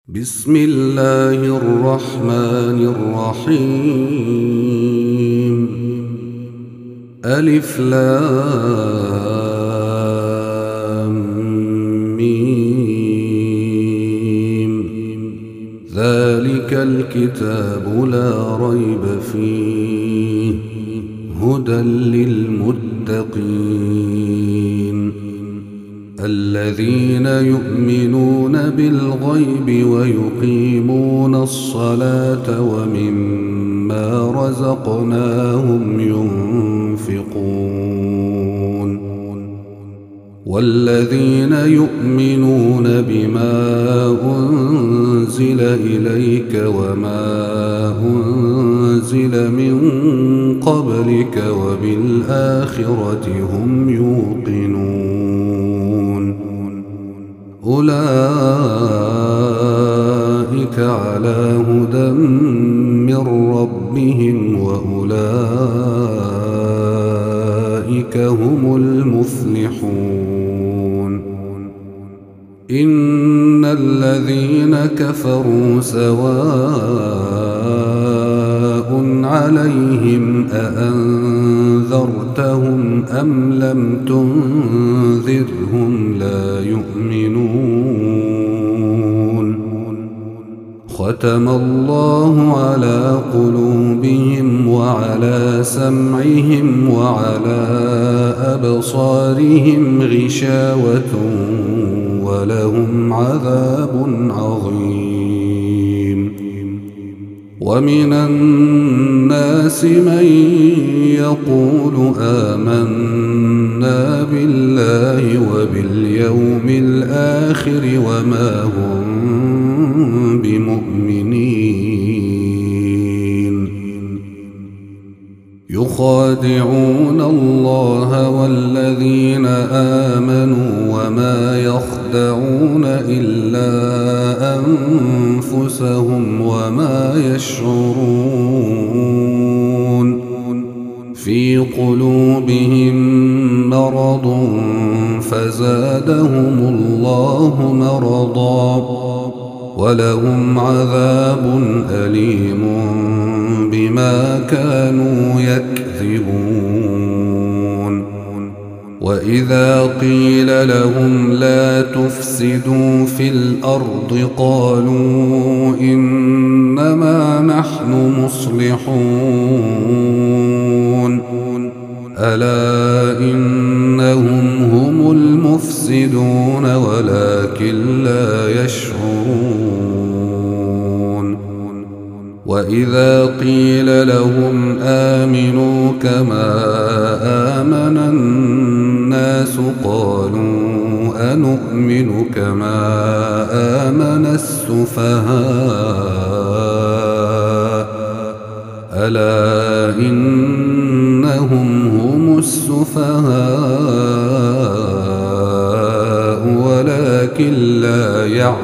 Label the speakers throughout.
Speaker 1: بسم الله الرحمن الرحيم. ألف لام ميم. ذلك الكتاب لا ريب فيه هدى للمتقين الذين يؤمنون بالغيب ويقيمون الصلاة ومما رزقناهم ينفقون والذين يؤمنون بما أنزل إليك وما أنزل من قبلك وبالآخرة هم يوقنون أولئك على هدى من ربهم وأولئك هم المفلحون. إن الذين كفروا سواء عليهم أأنذرتهم أم لم تنذرهم لا يؤمنون. ختم الله على قلوبهم وعلى سمعهم وعلى أبصارهم غشاوة ولهم عذاب عظيم. ومن الناس من يقول آمنا بالله وباليوم الآخر وما هم بمؤمنين. يخادعون الله والذين آمنوا وما يخدعون إلا أنفسهم وما يشعرون. في قلوبهم مرض فزادهم الله مرضا ولهم عذاب أليم بما كانوا يكذبون. وإذا قيل لهم لا تفسدوا في الأرض قالوا إنما نحن مصلحون ألا إنهم هم المفسدون ولكن لا يشعرون. وإذا قيل لهم آمنوا كما آمن الناس قالوا أنؤمن كما آمن السفهاء ألا إنهم هم السفهاء ولكن لا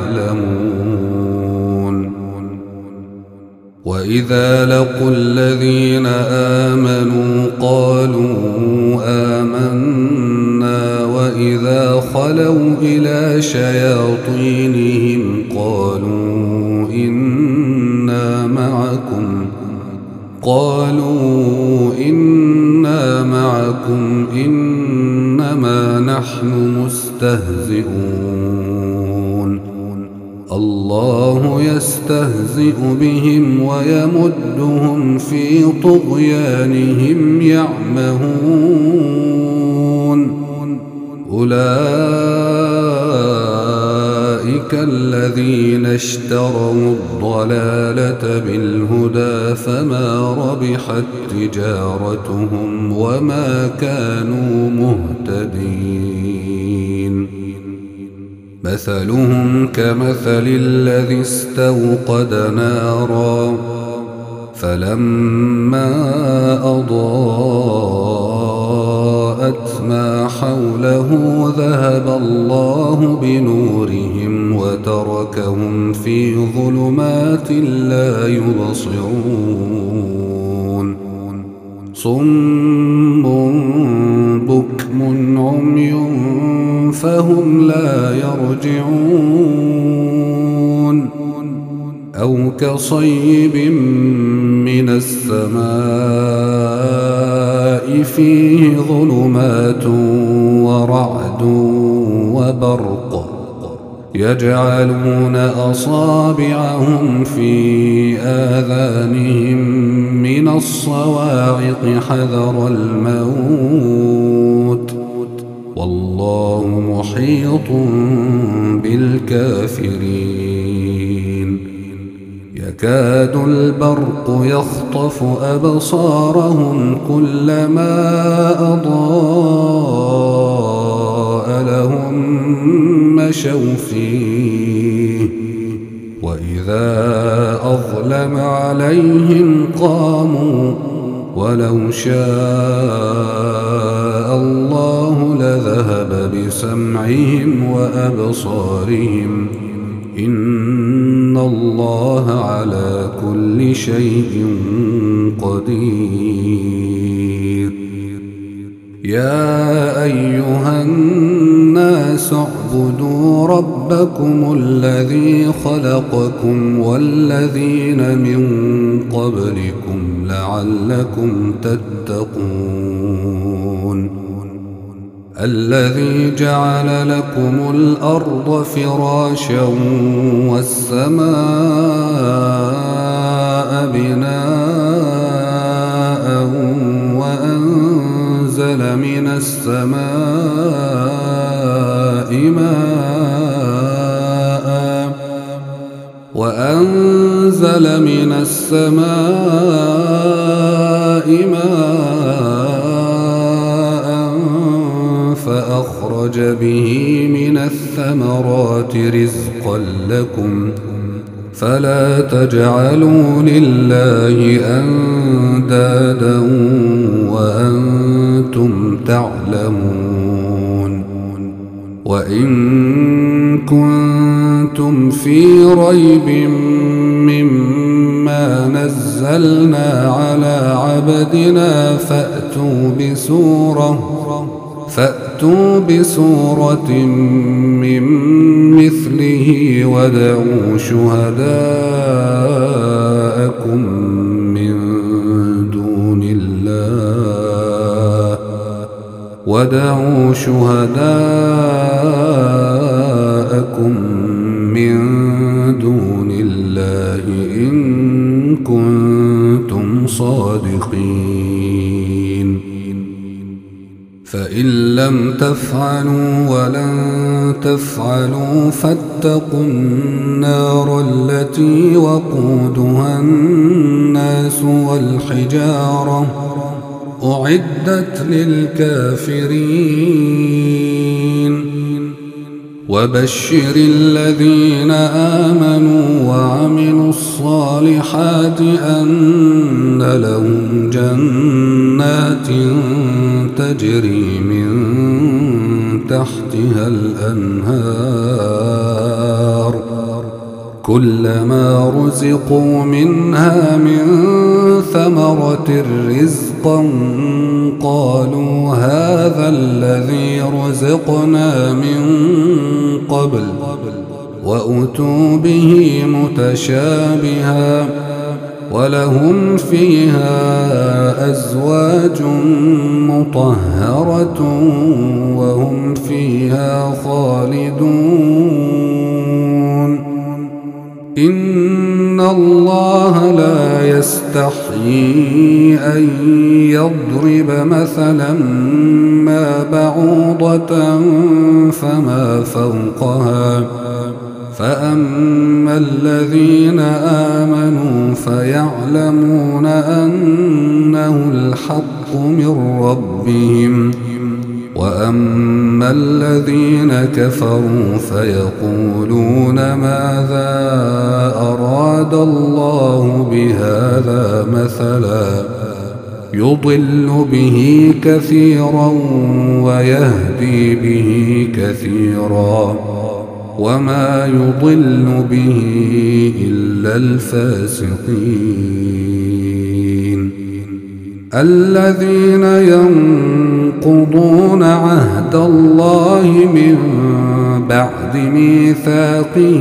Speaker 1: يعلمون. وإذا لقوا الذين آمنوا قالوا آمنا وإذا خلوا إلى شياطينهم قالوا إنا معكم إنما نحن مستهزئون. الله يستهزئ بهم ويمدهم في طغيانهم يعمهون. أولئك الذين اشتروا الضلالة بالهدى فما ربحت تجارتهم وما كانوا مهتدين. مثلهم كمثل الذي استوقد نارا فلما أضاءت ما حوله ذهب الله بنورهم وتركهم في ظلمات لا يبصرون. صم بكم عمي فهم لا يرجعون. أو كصيب من السماء فيه ظلمات ورعد وبرق يجعلون أصابعهم في آذانهم من الصواعق حذر الموت والله محيط بالكافرين يكاد البرق يخطف أبصارهم كلما أضاء لهم مشوا فيه وإذا أظلم عليهم قاموا ولو شاء الله لذهب بسمعهم وأبصارهم إن الله على كل شيء قدير يا أيها الناس اعبدوا ربكم الذي خلقكم والذين من قبلكم لعلكم تتقون الذي جعل لكم الأرض فراشا والسماء بناء وأنزل من السماء ماء فأخرج به من الثمرات رزقا لكم فلا تجعلوا لله أندادا وأنتم تعلمون وإن كنتم في ريب مما نزلنا على عبدنا فأتوا بسورة من مثله وادعوا شهداءكم من دون الله إن كنتم صادقين فإن لم تفعلوا ولن تفعلوا فاتقوا النار التي وقودها الناس والحجارة أعدت للكافرين وبشر الذين آمنوا وعملوا الصالحات أن لهم جنات تجري من تحتها الأنهار كلما رزقوا منها من ثمرة رزقا قالوا هذا الذي رزقنا من قبل وأتوا به متشابها ولهم فيها أزواج مطهرة وهم فيها خالدون إن الله لا يستحيي أن يضرب مثلا ما بعوضة فما فوقها فأما الذين آمنوا فيعلمون أنه الحق من ربهم وأما الذين كفروا فيقولون ماذا أراد الله بهذا مثلا يضل به كثيرا ويهدي به كثيرا وما يضل به إلا الفاسقين الذين ينقضون عهد الله من بعد ميثاقه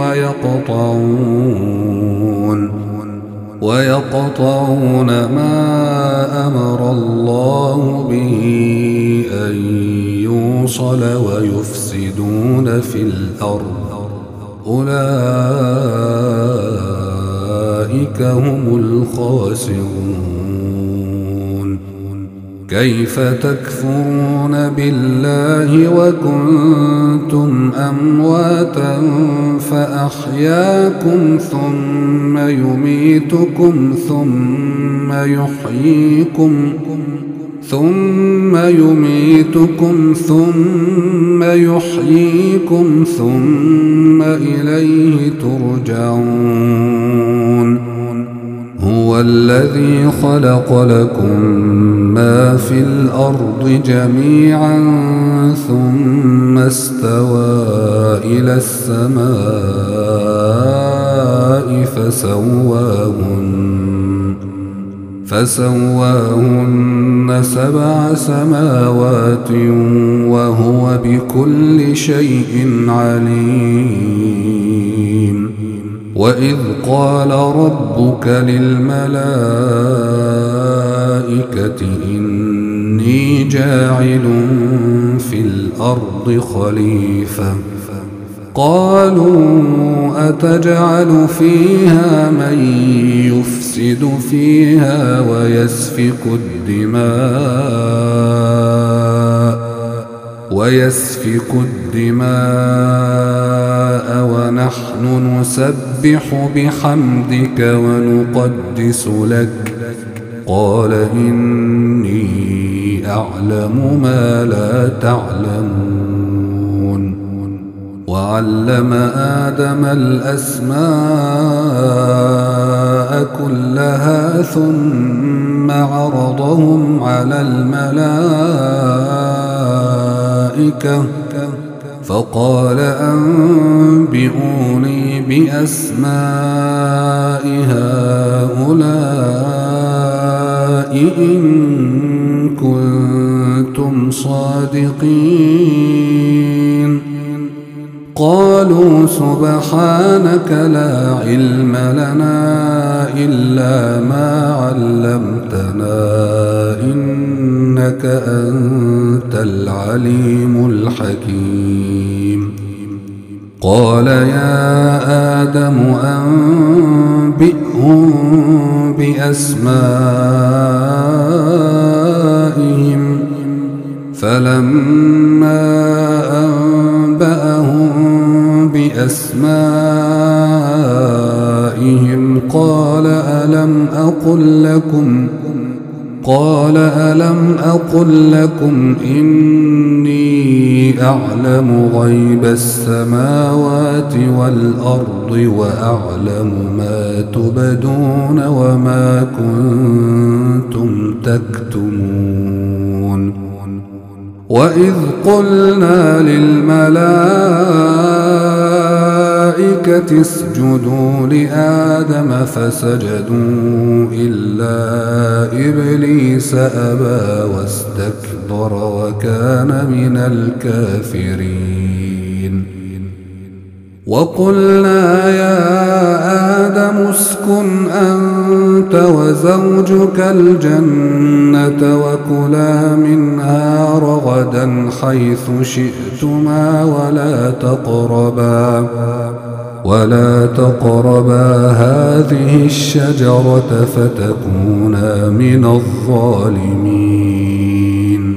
Speaker 1: ويقطعون ما أمر الله به أن يوصل ويفسدون في الأرض أولئك هم الخاسرون. كيف تكفرون بالله وكنتم أمواتا فأحياكم ثم يميتكم ثم يحييكم ثم إليه ترجعون. هو الذي خلق لكم ما في الأرض جميعا ثم استوى إلى السماء فسواهن 7 سماوات وهو بكل شيء عليم. وإذ قال ربك للملائكة إني جاعل في الأرض خليفة قالوا أتجعل فيها من يفسد فيها ويسفك الدماء ونحن نسبح بحمدك ونقدس لك قال إني أعلم ما لا تعلمون. وعلم آدم الأسماء كلها ثم عرضهم على الملائكة فقال أنبئوني بأسماء هؤلاء إن كنتم صادقين. قالوا سبحانك لا علم لنا إلا ما علمتنا إنك أنت العليم الحكيم. قال يا آدم أنبئهم بأسمائهم فلما أنبأهم بأسمائهم قال ألم أقل لكم إني أعلم غيب السماوات والأرض وأعلم ما تبدون وما كنتم تكتمون. وإذ قلنا للملائكة اسجدوا لآدم فسجدوا إلا إبليس أبى واستكبر وكان من الكافرين. وقلنا يا آدم اسكن أنت وزوجك الجنة وكلا منها رغدا حيث شئتما ولا تقربا هذه الشجرة فتكونا من الظالمين.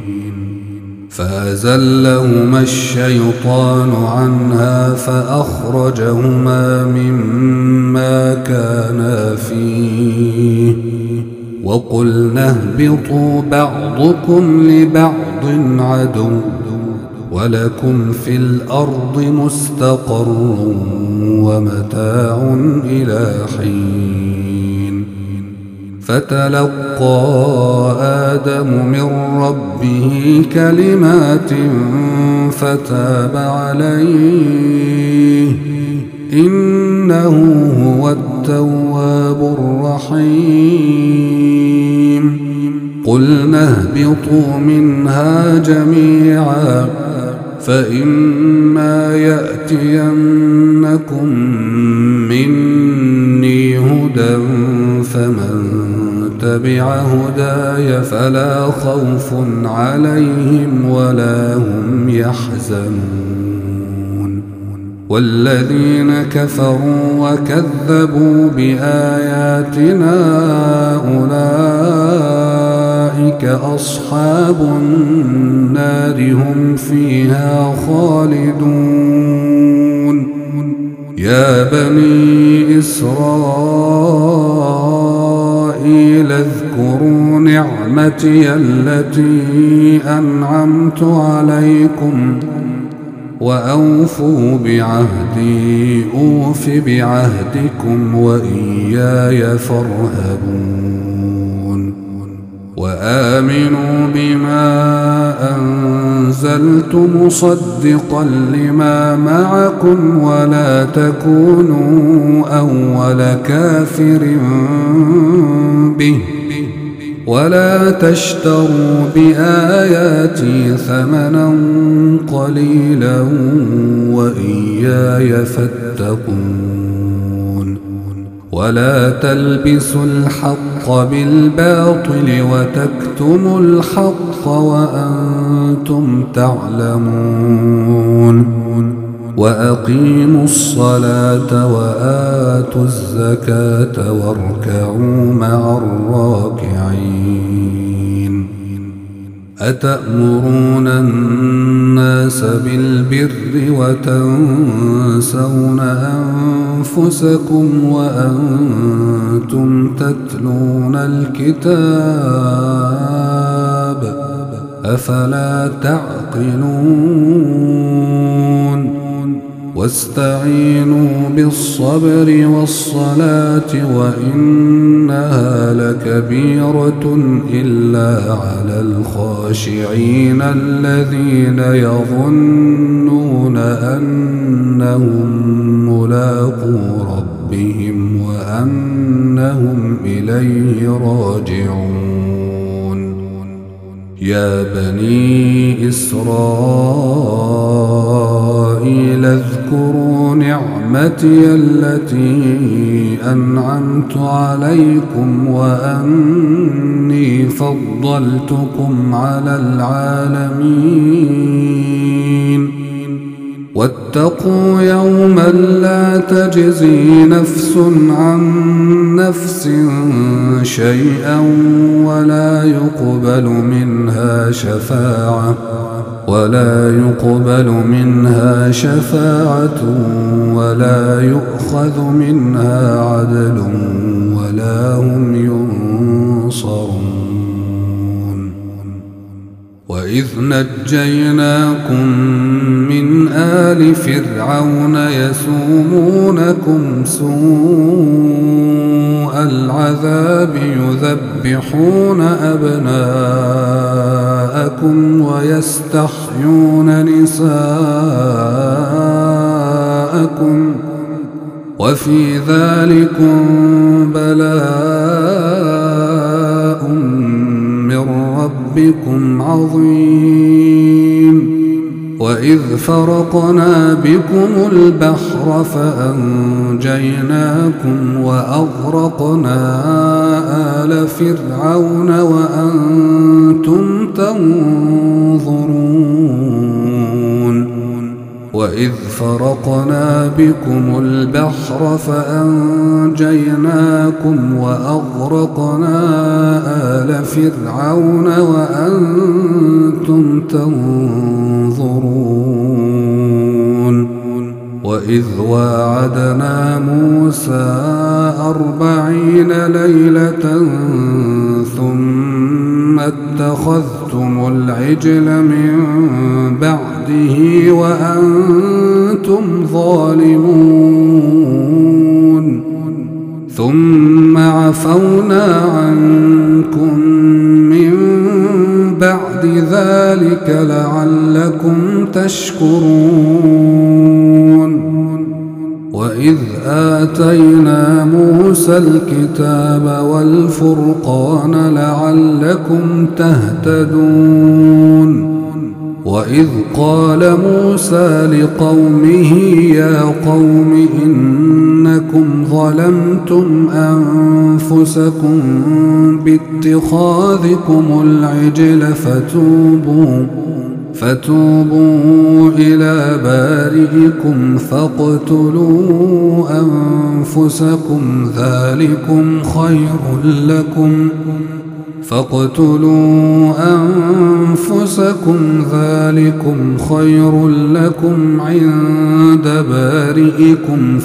Speaker 1: فأزلهما الشيطان عنها فأخرجهما مما كانا فيه وقلنا اهبطوا بعضكم لبعض عدو ولكم في الأرض مستقر ومتاع إلى حين. فتلقى آدم من ربه كلمات فتاب عليه إنه هو التواب الرحيم. قلنا اهبطوا منها جميعا فإما يأتينكم مني هدى فمن تبع هداي فلا خوف عليهم ولا هم يحزنون والذين كفروا وكذبوا بآياتنا أولئك أصحاب النار هم فيها خالدون يا بني إسرائيل اذكروا نعمتي التي أنعمت عليكم وأوفوا بعهدي أوف بعهدكم وإياي فارهبون وآمنوا بما أنزلت مصدقا لما معكم ولا تكونوا أول كافر به ولا تشتروا بآياتي ثمنا قليلا وإياي فاتقون ولا تلبسوا الحق بالباطل وتكتموا الحق وأنتم تعلمون وأقيموا الصلاة وآتوا الزكاة واركعوا مع الراكعين أتأمرون الناس بالبر وتنسون أنفسكم وأنتم تتلون الكتاب أفلا تعقلون واستعينوا بالصبر والصلاة وإنها لكبيرة إلا على الخاشعين الذين يظنون أنهم ملاقو ربهم وأنهم إليه راجعون يا بني إسرائيل اذكروا نعمتي التي أنعمت عليكم وأني فضلتكم على العالمين واتقوا يوما لا تجزي نفس عن نفس شيئا ولا يقبل منها شفاعة ولا يؤخذ منها عدل ولا هم ينصرون وإذ نجيناكم من آل فرعون يسومونكم سوء العذاب يذبحون أبناءكم ويستحيون نساءكم وفي ذلكم بلاء من ربكم عظيم وإذ فرقنا بكم البحر فأنجيناكم وأغرقنا آل فرعون وأنتم تنظرون وإذ فرقنا بكم البحر فأنجيناكم وأغرقنا آل فرعون وأنتم تنظرون وإذ واعدنا موسى 40 ليلة ثم اتخذتم العجل من بعده وأنتم ظالمون ثم عفونا عنكم من بعد ذلك لعلكم تشكرون وإذ آتينا موسى الكتاب والفرقان لعلكم تهتدون وإذ قال موسى لقومه يا قوم إنكم ظلمتم أنفسكم باتخاذكم العجل فتوبوا إلى بارئكم فاقتلوا أنفسكم ذلكم خير لكم عند بارئكم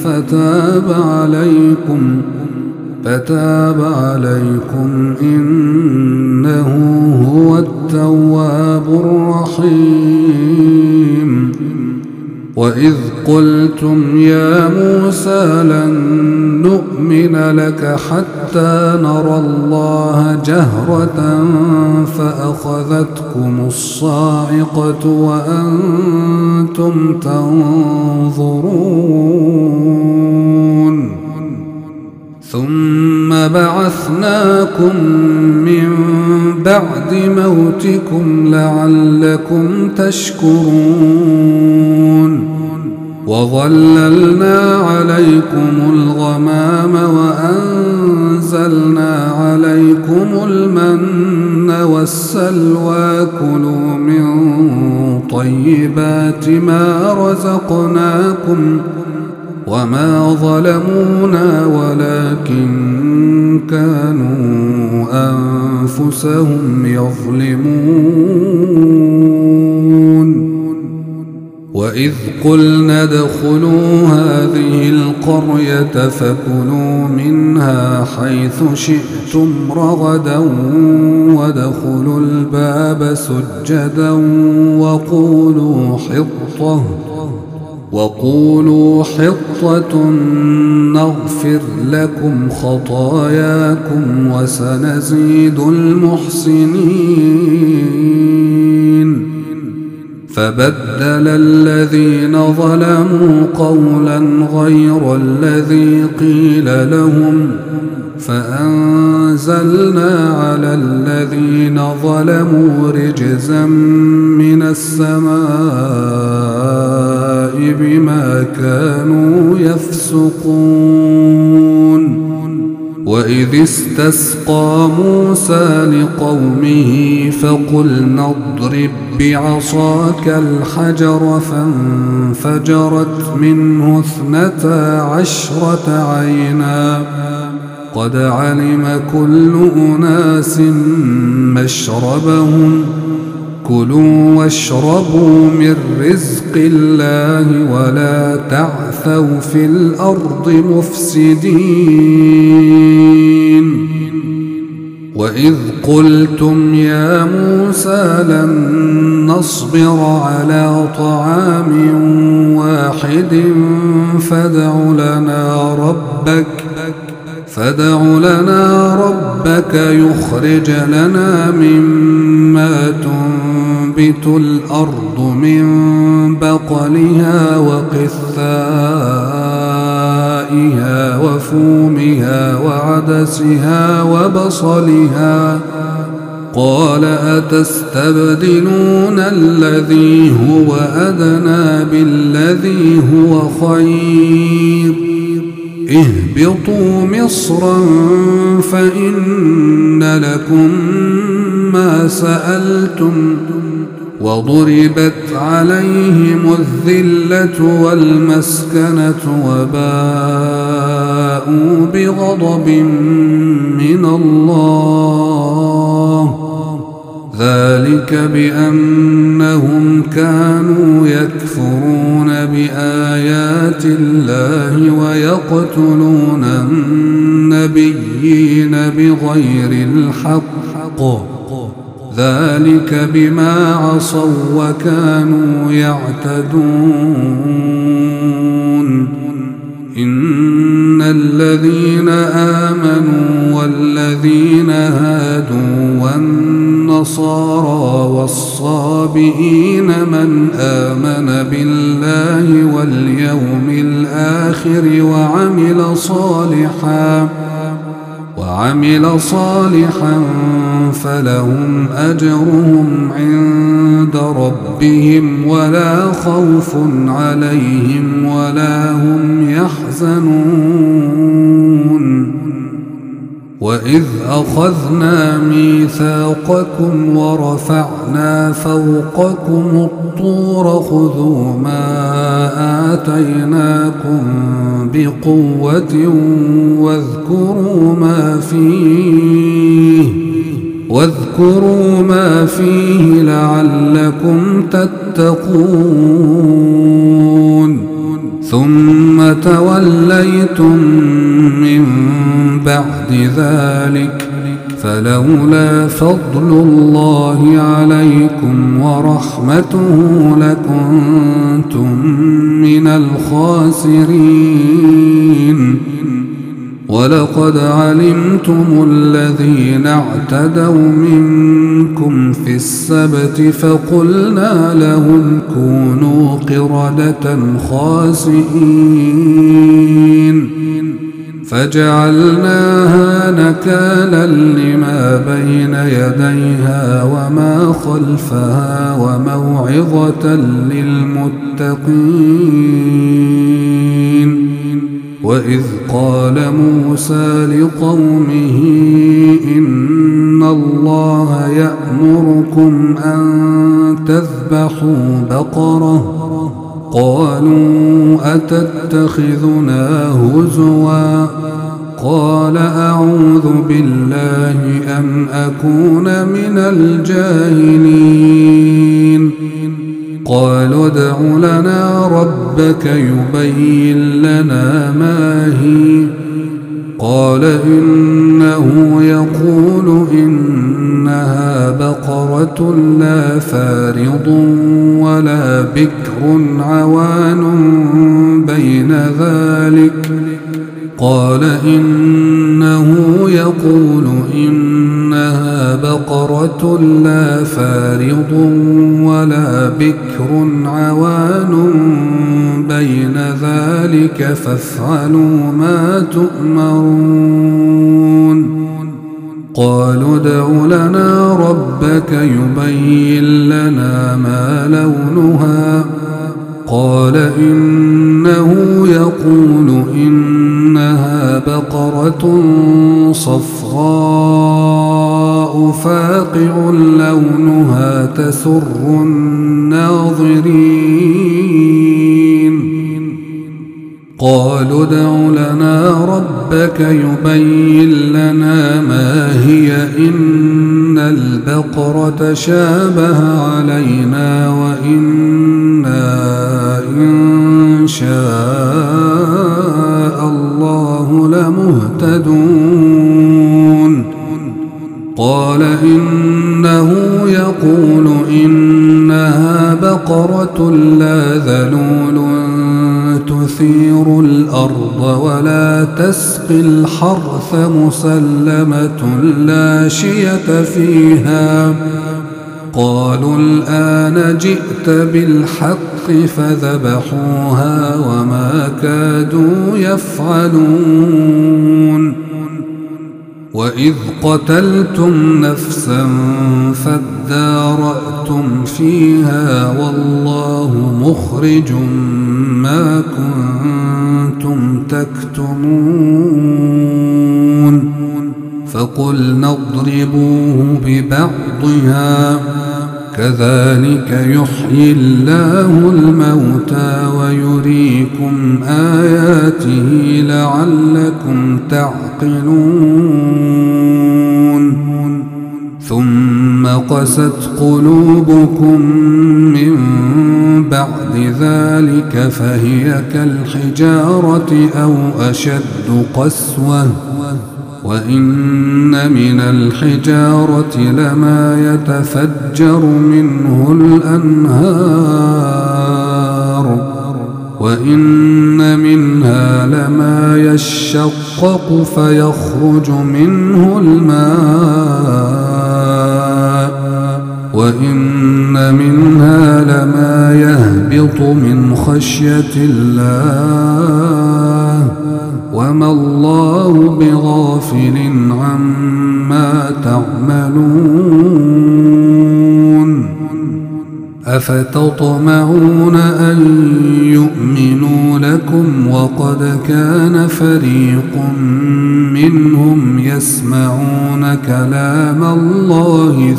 Speaker 1: فتاب عليكم إنه هو التواب الرحيم. وإذ قلتم يا موسى لن نؤمن لك حتى نرى الله جهرة فأخذتكم الصاعقة وأنتم تنظرون ثم بعثناكم من بعد موتكم لعلكم تشكرون وظللنا عليكم الغمام وأنزلنا عليكم المن والسلوى كلوا من طيبات ما رزقناكم وما ظلمونا ولكن كانوا أنفسهم يظلمون. وإذ قلنا ادخلوا هذه القرية فكلوا منها حيث شئتم رغدا وادخلوا الباب سجدا وقولوا حطة نغفر لكم خطاياكم وسنزيد المحسنين. فبدل الذين ظلموا قولا غير الذي قيل لهم فأنزلنا على الذين ظلموا رجزا من السماء بما كانوا يفسقون. وإذ استسقى موسى لقومه فقلنا اضرب بعصاك الحجر فانفجرت منه 12 عينا قد علم كل أناس مشربهم كلوا واشربوا من رزق الله ولا تعثوا في الأرض مفسدين. وإذ قلتم يا موسى لن نصبر على طعام واحد فادع لنا ربك يخرج لنا مما تنبت الأرض من بقلها وقثائها وفومها وعدسها وبصلها قال أتستبدلون الذي هو أدنى بالذي هو خير اهبطوا مصرا فإن لكم ما سألتم وضربت عليهم الذلة والمسكنة وباءوا بغضب من الله ذلك بأنهم كانوا يكفرون بآيات الله ويقتلون النبيين بغير الحق ذلك بما عصوا وكانوا يعتدون. إن الذين آمنوا والذين هادوا والنصارى والصابئين من آمن بالله واليوم الآخر وعمل صالحا فلهم أجرهم عند ربهم ولا خوف عليهم ولا هم يحزنون. وإذ أخذنا ميثاقكم ورفعنا فوقكم الطور خذوا ما آتيناكم بقوة واذكروا ما فيه لعلكم تتقون. ثم توليتم من بعد ذلك فلولا فضل الله عليكم ورحمته لكنتم من الخاسرين. ولقد علمتم الذين اعتدوا منكم في السبت فقلنا لهم كونوا قردة خاسئين فجعلناها نكالا لما بين يديها وما خلفها وموعظة للمتقين. وإذ قال موسى لقومه إن الله يأمركم أن تذبحوا بقرة قالوا أتتخذنا هزوا قال أعوذ بالله أن أكون من الجاهلين. قالوا ادع لنا ربك يبين لنا ما هي قال إنه يقول إنها بقرة لا فارض ولا بكر عوان بين ذلك قال إنه يقول إنها بقرة لا فارض ولا بكر عوان بين ذلك فافعلوا ما تؤمرون. قالوا ادع لنا ربك يبين لنا ما لونها قال إنه يقول إنها بقرة صفراء فاقع لونها تسر الناظرين. قالوا ادع لنا ربك يبين لنا ما هي إن البقرة شابه علينا وإنا إن شاء الله لمهتدون. قال إنه يقول إنها بقرة لا ذلول تثير الأرض ولا تسقي الحرث مسلمة لا شية فيها. قالوا الآن جئت بالحق فذبحوها وما كادوا يفعلون. وإذ قتلتم نفسا فادارأتم فيها والله مخرج ما كنتم تكتمون. فقلنا اضربوه ببعضها كذلك يحيي الله الموتى ويريكم آياته لعلكم تعقلون. ثم قست قلوبكم من بعد ذلك فهي كالحجارة أو أشد قسوة وإن من الحجارة لما يتفجر منه الأنهار وإن منها لما يشقق فيخرج منه الماء وإن منها لما يهبط من خشية الله وما الله بغافل عما تعملون أفتطمعون أن يؤمنوا لكم وقد كان فريق منهم يسمعون كلام الله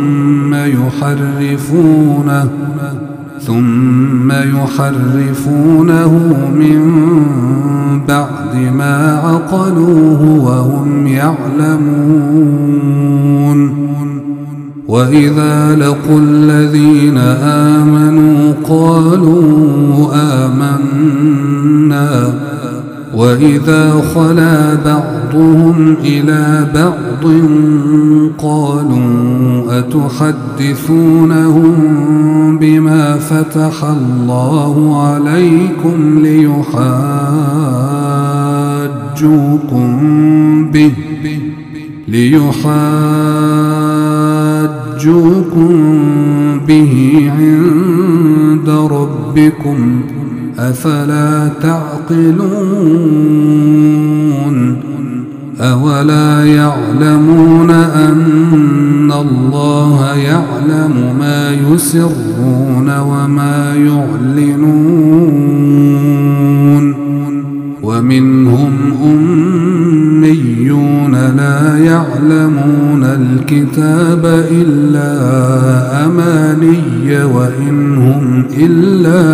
Speaker 1: ثم يحرفونه من بعد ما عقلوه وهم يعلمون وإذا لقوا الذين آمنوا قالوا آمنا وإذا خلا بعضهم إلى بعض قالوا أتحدثونهم بما فتح الله عليكم ليحاجوكم به عند ربكم أفلا تعقلون أولا يعلمون أن الله يعلم ما يسرون وما يعلنون ومنهم أميون لا يعلمون الكتاب إلا أماني وإن هم إلا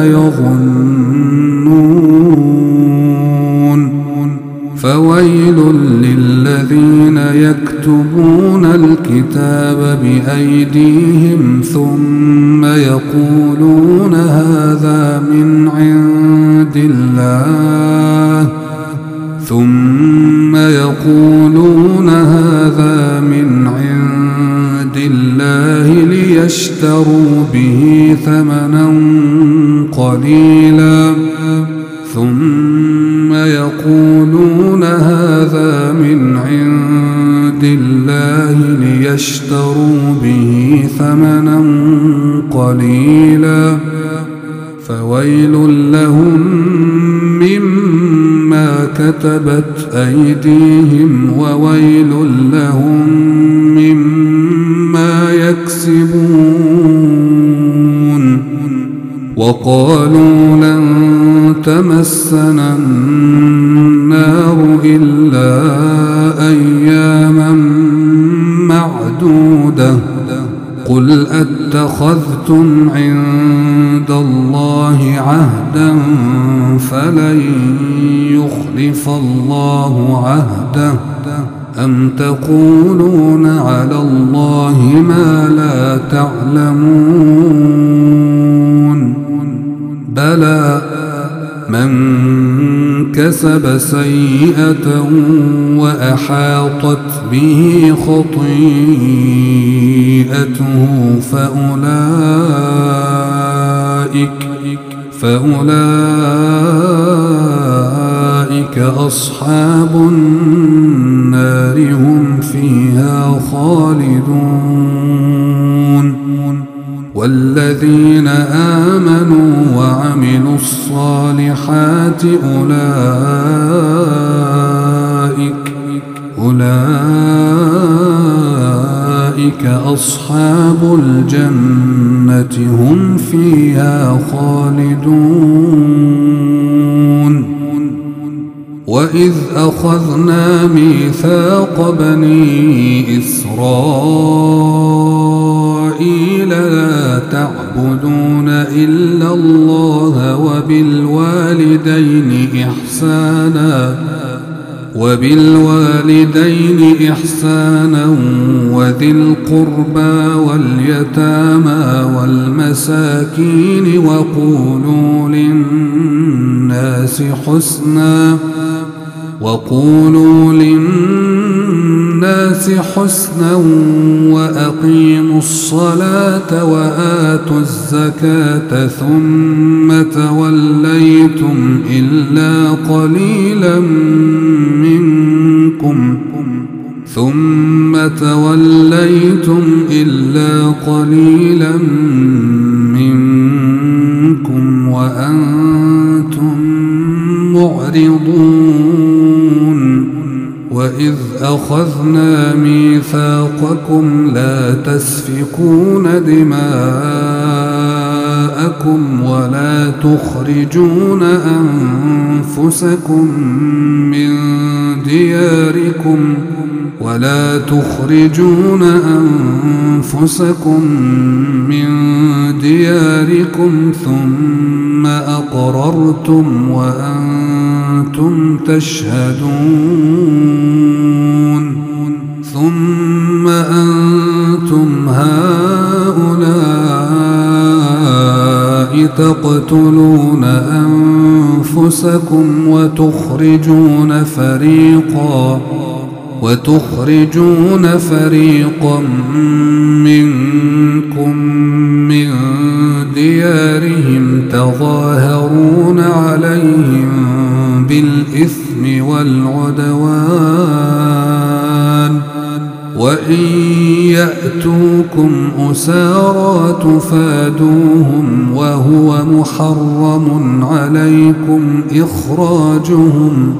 Speaker 1: يظنون فويل للذين يكتبون الكتاب بأيديهم ثم يقولون هذا من عند الله ليشتروا به ثمنا قليلا ثم يقولون هذا من عند الله ليشتروا به ثمنا قليلا فويل لهم مما كتبت أيديهم وويل لهم مما يكسبون وقالوا لن تمسنا النار إلا أياما معدودة قل أتخذتم عند الله عهدا فلن يخلف الله عهده أم تقولون على الله ما لا تعلمون بلى من كسب سيئة وأحاطت به خطيئته فأولئك أصحاب النار هم فيها خالدون والذين آمنوا وعملوا الصالحات أولئك أصحاب الجنة هم فيها خالدون وإذ أخذنا ميثاق بني إسرائيل لا تعبدون إلا الله وبالوالدين إحسانا وذي القربى واليتامى والمساكين وقولوا للناس حسنا وأقيموا الصلاة وآتوا الزكاة ثم توليتم إلا قليلا منكم وأنتم معرضون وإذ أخذنا ميثاقكم لا تسفكون دماءكم ولا تخرجون أنفسكم من دياركم ثم أقررتم وأنتم تشهدون ثم أنتم هؤلاء تقتلون أنفسكم وتخرجون فريقا منكم من ديارهم تظاهرون عليهم بالإثم والعدوان وإن يأتوكم أسارى تفادوهم وهو محرم عليكم إخراجهم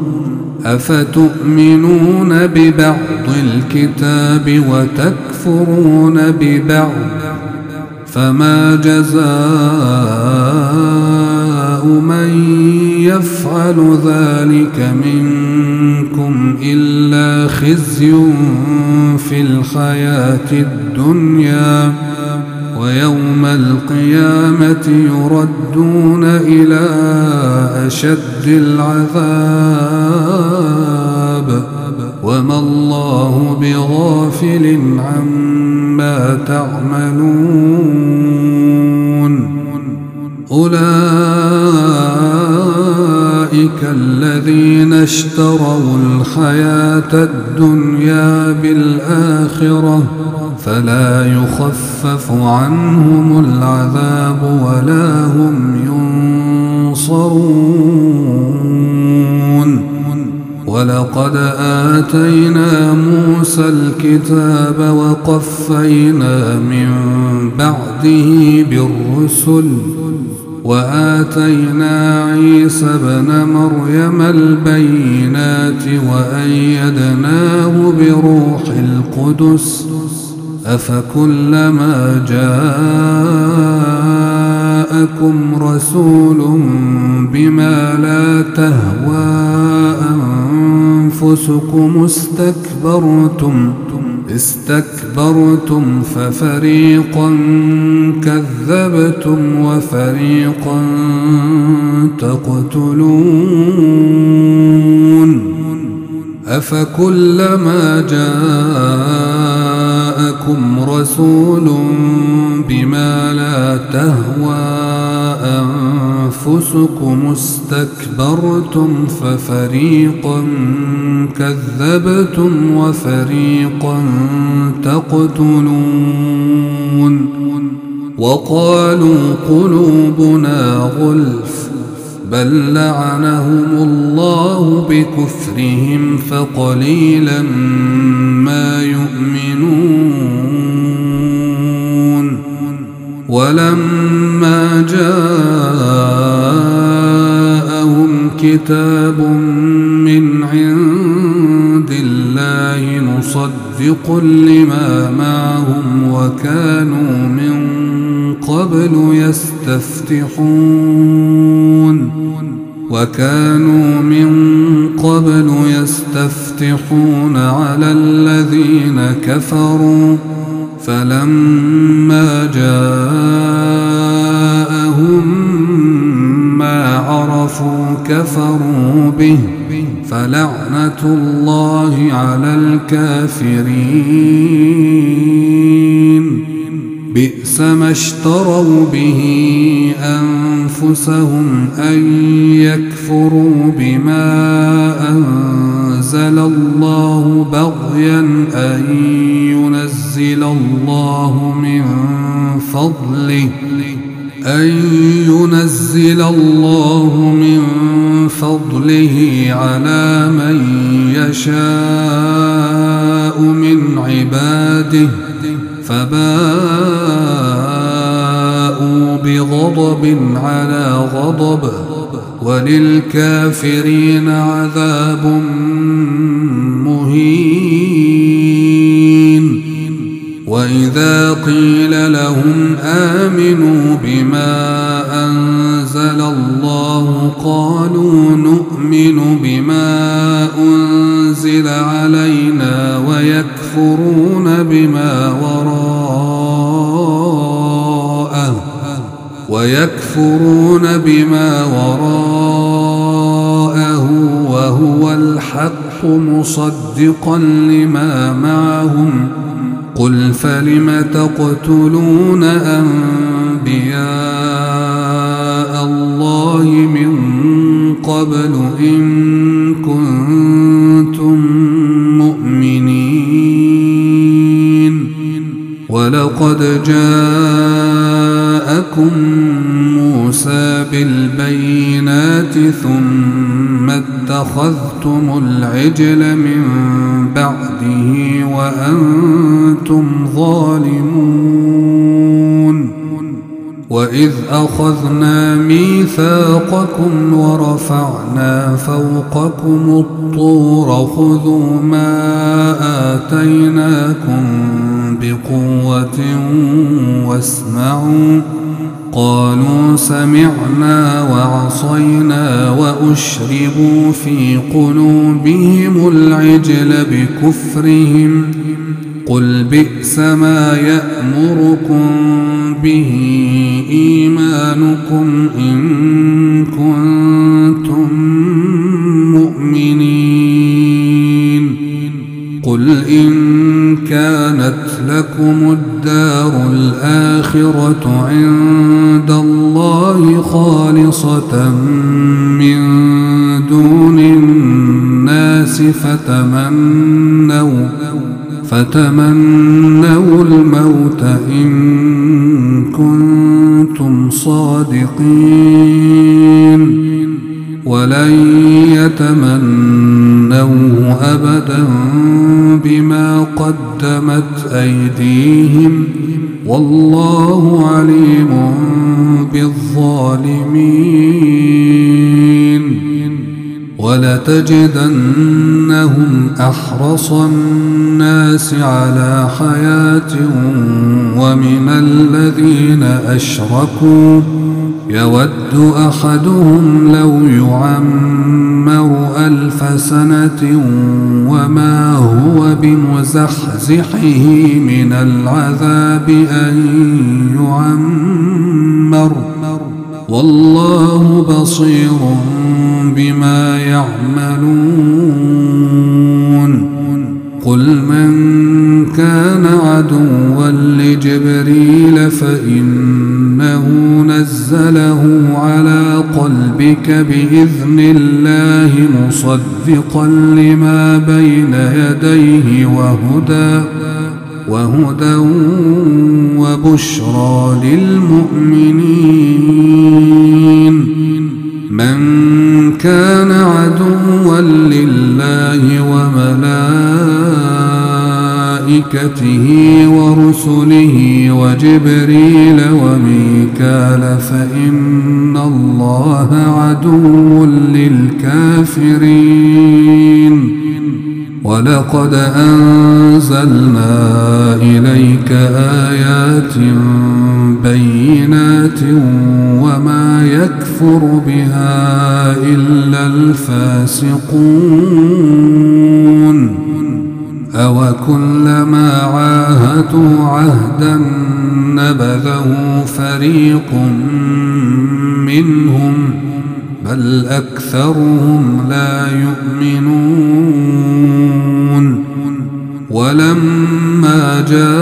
Speaker 1: أفتؤمنون ببعض الكتاب وتكفرون ببعض فما جزاء من يفعل ذلك منكم إلا خزي في الحياة الدنيا ويوم القيامة يردون إلى أشد العذاب وما الله بغافل عما تعملون أولئك الذين اشتروا الحياة الدنيا بالآخرة فلا يخفف عنهم العذاب ولا هم ينصرون ولقد آتينا موسى الكتاب وقفينا من بعده بالرسل وآتينا عيسى ابن مريم البينات وأيدناه بروح القدس أفكلما جاءكم رسول بما لا تهوى أنفسكم استكبرتم ففريقا كذبتم وفريقا تقتلون أفكلما جاءكم رسول بما لا تهوى أنفسكم استكبرتم ففريقا كذبتم وفريقا تقتلون وقالوا قلوبنا غلف بل لعنهم الله بكفرهم فقليلا ما يؤمنون ولما جاءهم كتاب من عند الله مصدق لما معهم وكانوا من قبل يستفتحون على الذين كفروا فلما جاءهم ما عرفوا كفروا به فلعنة الله على الكافرين بئس ما اشتروا به أنفسهم أن يكفروا بما أنزل الله بغيا أن ينزل الله من فضله على من يشاء من عباده فباءوا بغضب على غضب وللكافرين عذاب مهين. مهين. وإذا قيل لهم آمنوا بما أنزل الله قالوا نؤمن بما أنزل علينا ويكفرون بما وراءه وهو الحق مصدقا لما معهم. قل فلم تقتلون أنبياء الله من قبل إن كنتم مؤمنين؟ ولقد جاءكم موسى بالبينات ثم اتخذتم العجل من بعده وأنتم ظالمون. وإذ أخذنا ميثاقكم ورفعنا فوقكم الطور خذوا ما آتيناكم بقوة واسمعوا. قالوا سمعنا وعصينا وأشربوا في قلوبهم العجل بكفرهم. قل بئس ما يأمركم به إيمانكم إن كنتم مؤمنين. قل إن كانت لكم الدار الآخرة عند الله خالصة من دون الناس فتمنوا الموت إن كنتم صادقين ولن يتمنوه أبدا بما قدمت أيديهم والله عليم بالظالمين. ولتجدنهم أحرص الناس على حياة ومن الذين أشركوا يود أحدهم لو يعمر 1000 سنة وما هو بمزحزحه من العذاب أن يعمر والله بصير بما يعملون. قل من كان عدوا لجبريل فإنه نزله على قلبك بإذن الله مصدقا لما بين يديه وهدى وبشرى للمؤمنين. من كان عدوا لله وملائكته ورسله وجبريل وميكال فإن الله عدو للكافرين. ولقد أنزلنا إليك آيات بينات وما يكفر بها إلا الفاسقون. أوكلما عاهدوا عهدا نبذه فريق منهم بل أكثرهم لا يؤمنون. ولما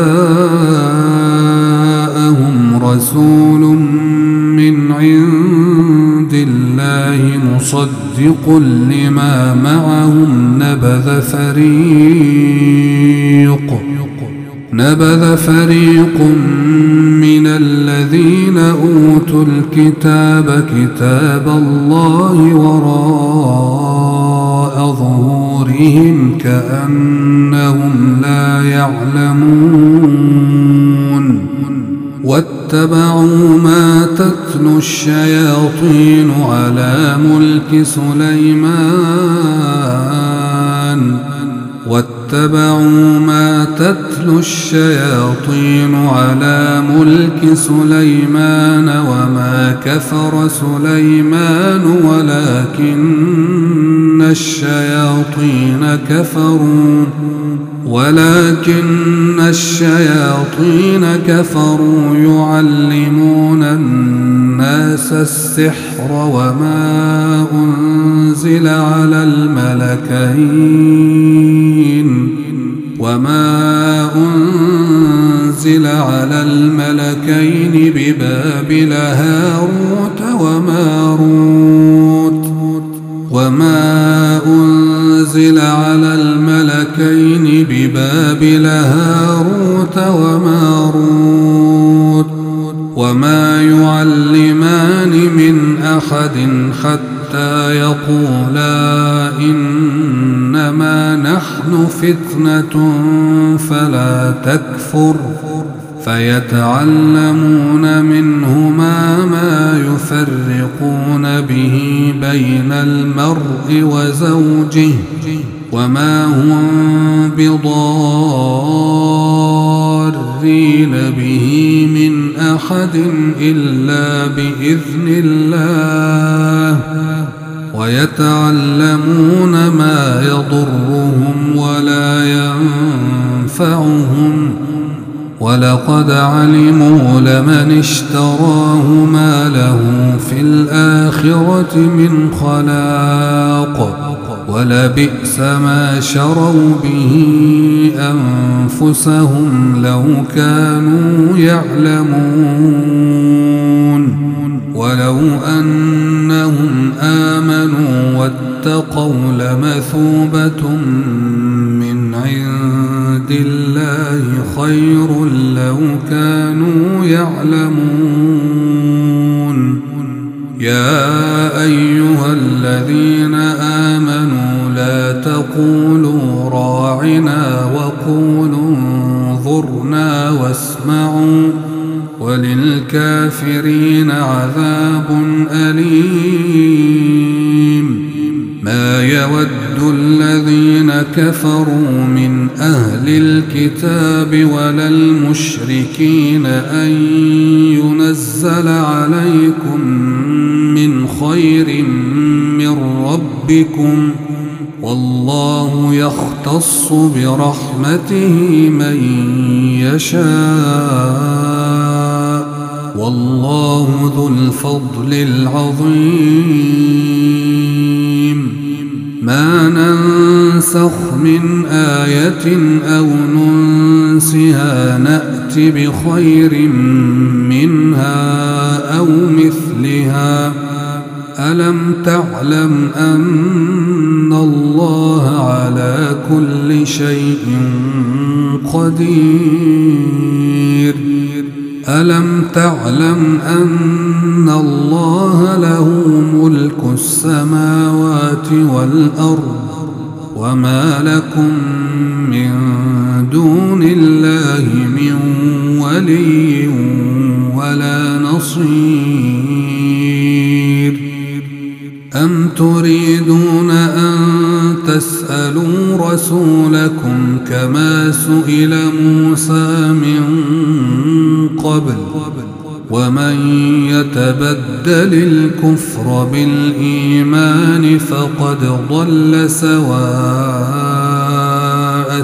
Speaker 1: جاءهم رسول من عند الله مصدق لما معهم نبذ فريق من الذين أوتوا الكتاب كتاب الله وراء ظهورهم كأنهم لا يعلمون. واتبعوا ما تتلو الشياطين على ملك سليمان واتبعوا ما تتلو الشياطين على ملك سليمان وما كفر سليمان ولكن الشياطين كفروا يعلمون الناس السحر وما أنزل على الملكين ببابل هاروت وماروت وما يعلمان من أحد حتى يقولا إنما نحن فتنة فلا تكفر فيتعلمون منهما ما يفرقون به بين المرء وزوجه وما هم بضارين به من أحد إلا بإذن الله ويتعلمون ما يضرهم ولا ينفعهم ولقد علموا لمن اشتراه ما له في الآخرة من خلاق ولبئس ما شروا به أنفسهم لو كانوا يعلمون ولو أنهم آمنوا واتقوا لمثوبة من عند الله خير لو كانوا يعلمون يا أيها الذين آمنوا لا تقولوا راعنا وقولوا انظرنا واسمعوا وللكافرين عذاب أليم ما يود الذين كفروا من أهل الكتاب ولا المشركين أن ينزل عليكم من خير من ربكم والله يختص برحمته من يشاء والله ذو الفضل العظيم ما ننسخ من آية أو ننسها نأت بخير منها أو مثلها ألم تعلم أن الله على كل شيء قدير ألم تعلم أن الله له ملك السماوات والأرض وما لكم من دون الله من ولي ولا نصير أم تريدون أن تسألوا رسولكم كما سئل موسى من قبل ومن يتبدل الكفر بالإيمان فقد ضل سواء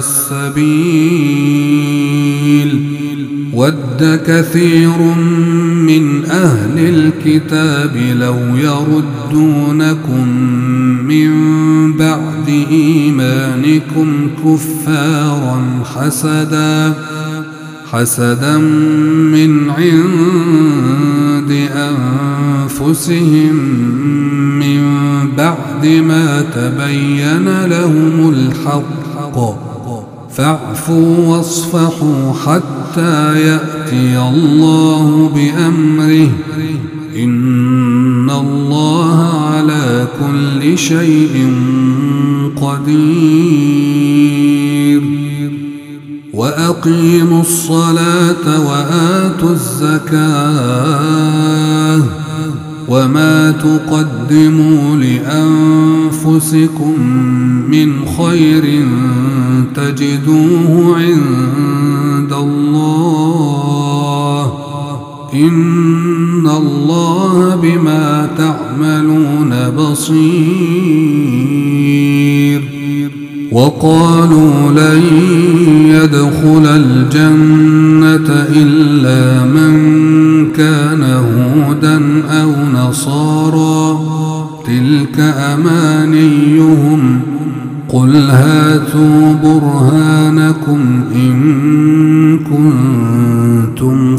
Speaker 1: السبيل ود كثير من أهل الكتاب لو يردونكم من بعد إيمانكم كفارا حسدا من عند أنفسهم من بعد ما تبين لهم الحق فاعفوا واصفحوا حتى يأتي الله بأمره إن الله على كل شيء قدير وأقيموا الصلاة وآتوا الزكاة وما تقدموا لأنفسكم من خير تجدوه عند الله إن الله بما تعملون بصير. وقالوا لن يدخل الجنة إلا من كان هودا أو نصارى تلك أمانيهم قل هاتوا برهانكم إن كنتم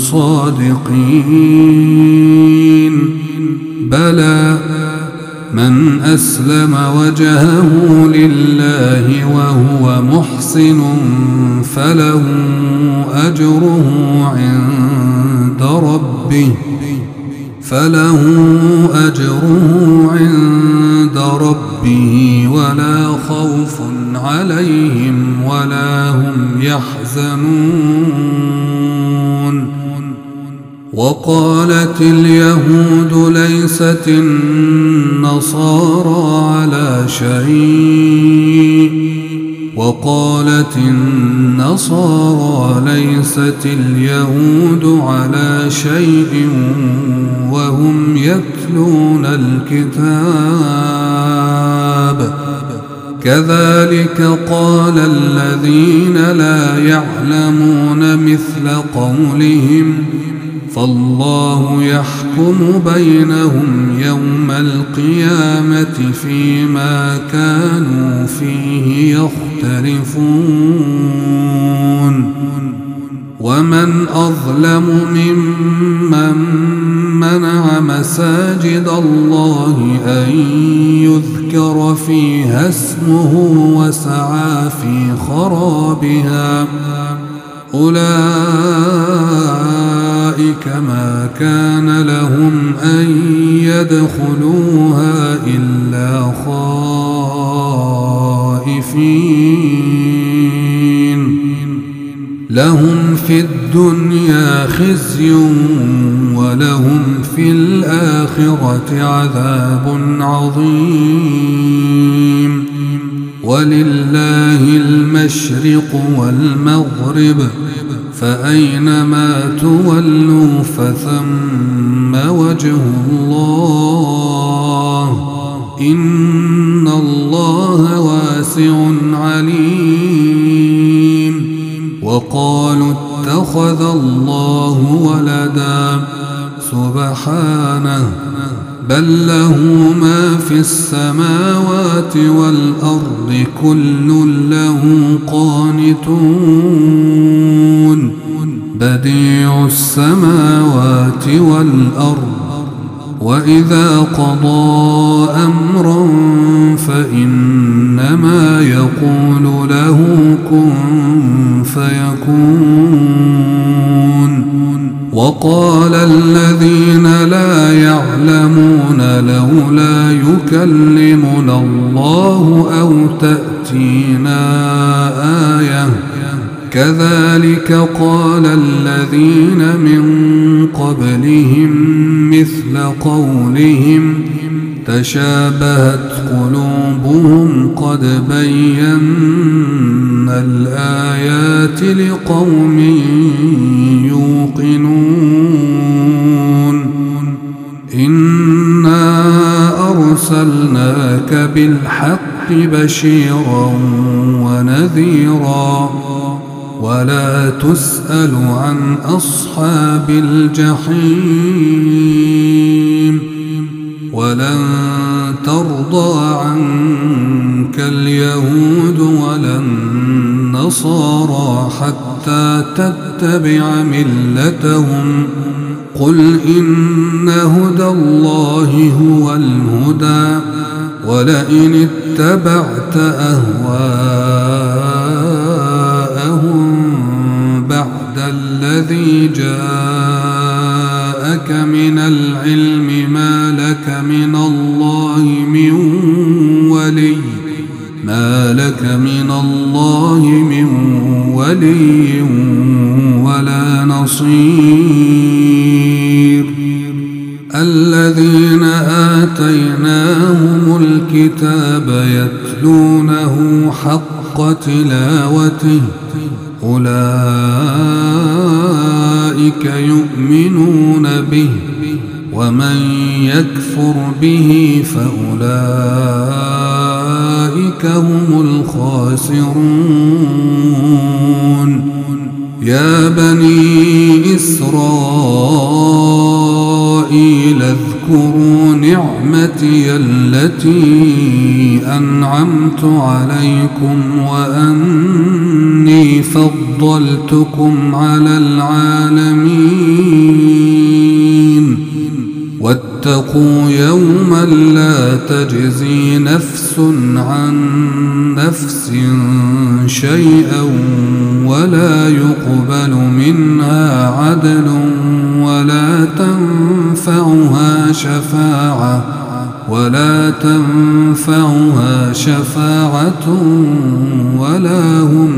Speaker 1: صادقين. بلى من أسلم وجهه لله وهو محسن فله أجره عند ربه ولا خوف عليهم ولا هم يحزنون. وقالت اليهود ليست النصارى على شيء وقالت النصارى ليست اليهود على شيء وهم يتلون الكتاب كذلك قال الذين لا يعلمون مثل قولهم فالله يحكم بينهم يوم القيامة فيما كانوا فيه يختلفون. ومن أظلم ممن منع مساجد الله أن يذكر فيها اسمه وسعى في خرابها أولئك ما كان لهم أن يدخلوها إلا خائفين لهم في الدنيا خزي ولهم في الآخرة عذاب عظيم. ولله المشرق والمغرب فأينما تولوا فثم وجه الله إن الله واسع عليم. وقالوا اتخذ الله ولدا سبحانه بل له ما في السماوات والأرض كل له قانتون بديع السماوات والأرض وإذا قضى أمرا فإنما يقول له كن فيكون. وقال الذين لا يعلمون لولا يكلمنا الله أو تأتينا آية كذلك قال الذين من قبلهم مثل قولهم تشابهت قلوبهم قد بينا الآيات لقوم يوقنون. إنا أرسلناك بالحق بشيرا ونذيرا ولا تسأل عن أصحاب الجحيم ولن ترضى عنك اليهود ولا النصارى حتى تتبع ملتهم قل إن هدى الله هو الهدى ولئن اتبعت أهواءهم بعد الذي جاءك من العلم ما لك من الله من ولي ولا نصير. الذين آتيناهم الكتاب يتلونه حق حق تلاوته أولئك يؤمنون به ومن يكفر به فأولئك هم الخاسرون يا بني إسرائيل اذكروا نعمتي التي أنعمت عليكم وأني فضلتكم على العالمين واتقوا يوما لا تجزي نفس عن نفس شيئا ولا يقبل منها عدل ولا تنفعها شفاعة ولا هم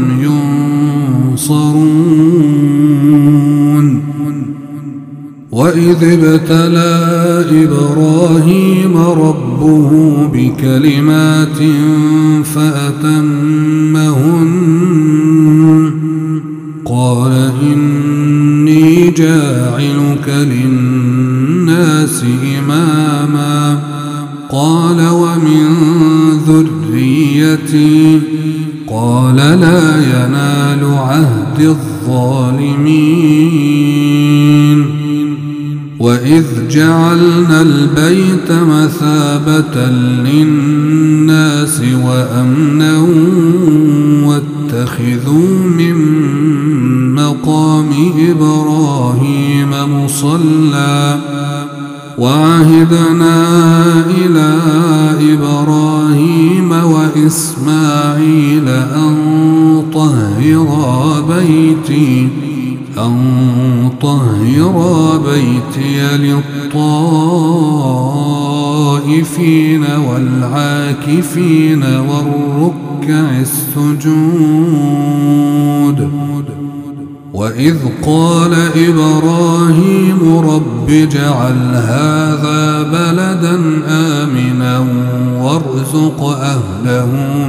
Speaker 1: ينصرون وإذ ابتلى إبراهيم ربه بكلمات فأتمهن قال إني جاعلك للناس إماما قال ومن ذريتي قال لا ينال عهد الظالمين وإذ جعلنا البيت مثابة للناس وأمنا واتخذوا من مقام إبراهيم مصلى وعهدنا إلى إبراهيم وإسماعيل أن طهر بيتي للطائفين والعاكفين والركع السجود وإذ قال إبراهيم رب اجعل هذا بلدا آمنا وارزق أهله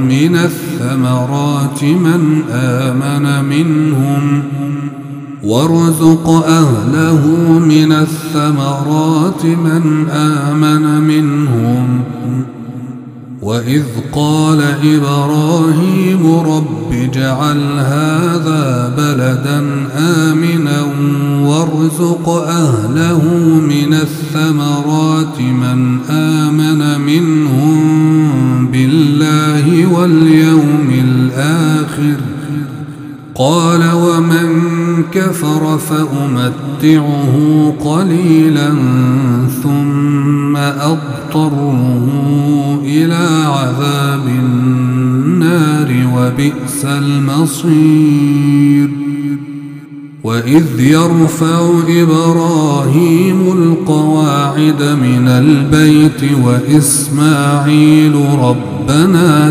Speaker 1: من الثمرات من آمن منهم وإذ قال إبراهيم رب اجعل هذا بلدا آمنا وارزق أهله من الثمرات من آمن منهم بالله واليوم الآخر قال ومن كفر فأمتعه قليلا ثم أضطره إلى عذاب النار وبئس المصير وإذ يرفع إبراهيم القواعد من البيت وإسماعيل ربنا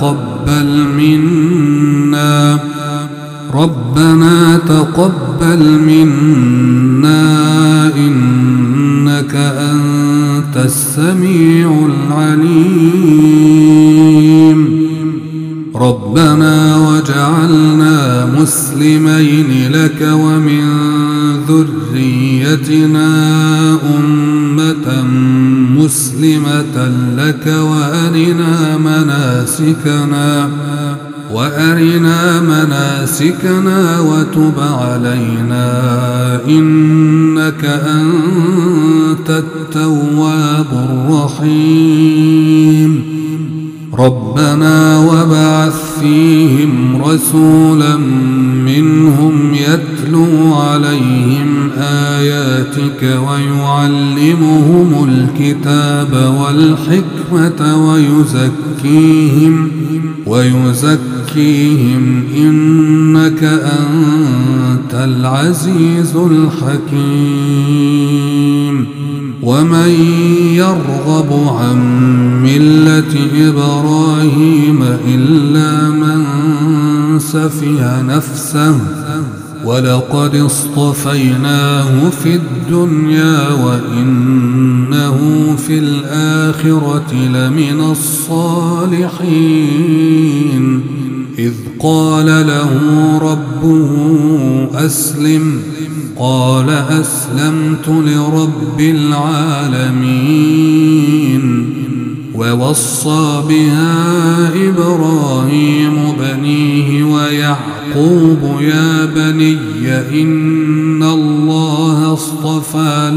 Speaker 1: تقبل منا إنك أنت السميع العليم ربنا وجعلنا مسلمين لك ومن ذريتنا أمة مسلمة لك وأرنا مناسكنا وتب علينا إنك أنت التواب الرحيم ربنا وابعث فيهم رسولا منهم يتلو عليهم آياتك ويعلمهم الكتاب والحكمة ويزكيهم إنك أنت العزيز الحكيم ومن يرغب عن ملة إبراهيم إلا من سفه نفسه ولقد اصطفيناه في الدنيا وإنه في الآخرة لمن الصالحين إذ قال له ربه أسلم قال أسلمت لرب العالمين ووصى بها إبراهيم بنيه ويعقوب يا بني إن الله اصطفى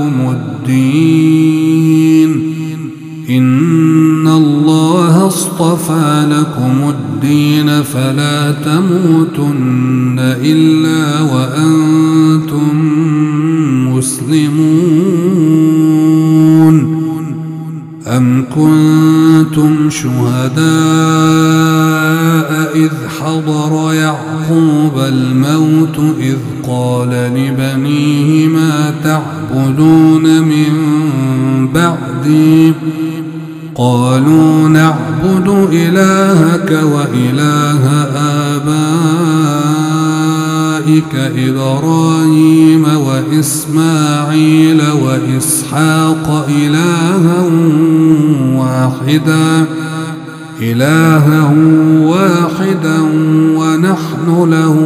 Speaker 1: لكم الدين فلا تموتن إلا وأنتم مسلمون أم كنتم شهداء إذ حضر يعقوب الموت إذ قال لبنيه ما تعبدون من بعدي قالوا نعبد إلهك وإله آبائك إبراهيم وإسماعيل وإسحاق إلها واحدا ونحن له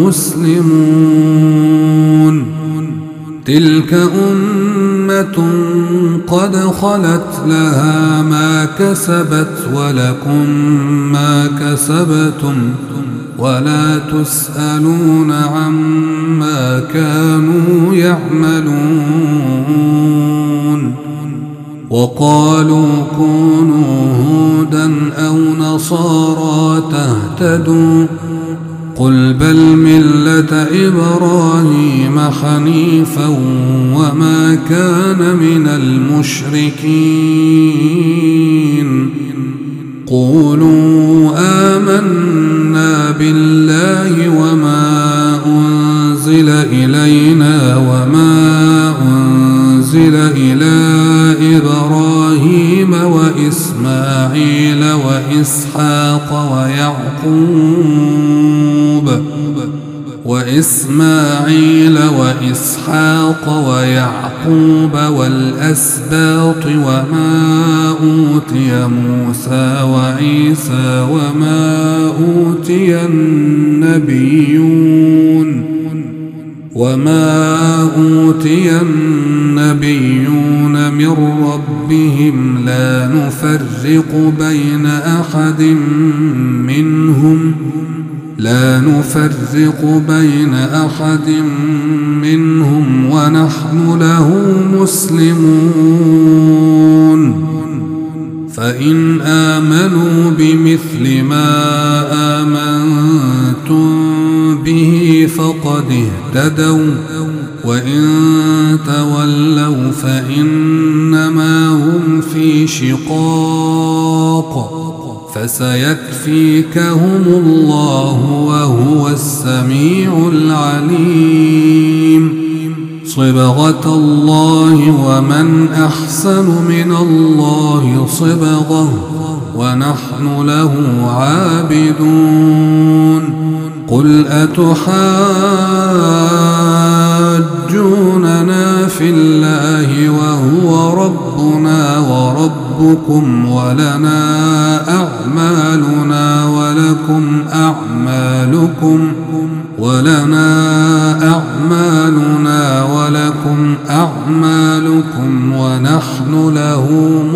Speaker 1: مسلمون تلك أمة قد خلت لها ما كسبت ولكم ما كسبتم ولا تسألون عما كانوا يعملون وقالوا كونوا هودا أو نصارى تهتدوا قل بل ملة إبراهيم حنيفا وما كان من المشركين قولوا آمنا بالله وما أنزل إلينا وما أنزل إلى إبراهيم وإسماعيل وإسحاق ويعقوب والأسباط وما أوتي موسى وعيسى وما أوتي النبيون من ربهم لا نفرق بين أحد منهم ونحن له مسلمون فإن آمنوا بمثل ما آمنتم به فقد اهتدوا وإن تولوا فإنما هم في شقاق فسيكفيكهم الله وهو السميع العليم صبغة الله ومن أحسن من الله صبغة ونحن له عابدون قل أتحاجوننا في الله وهو ربنا وربكم ولنا أعمالنا ولكم أعمالكم ونحن له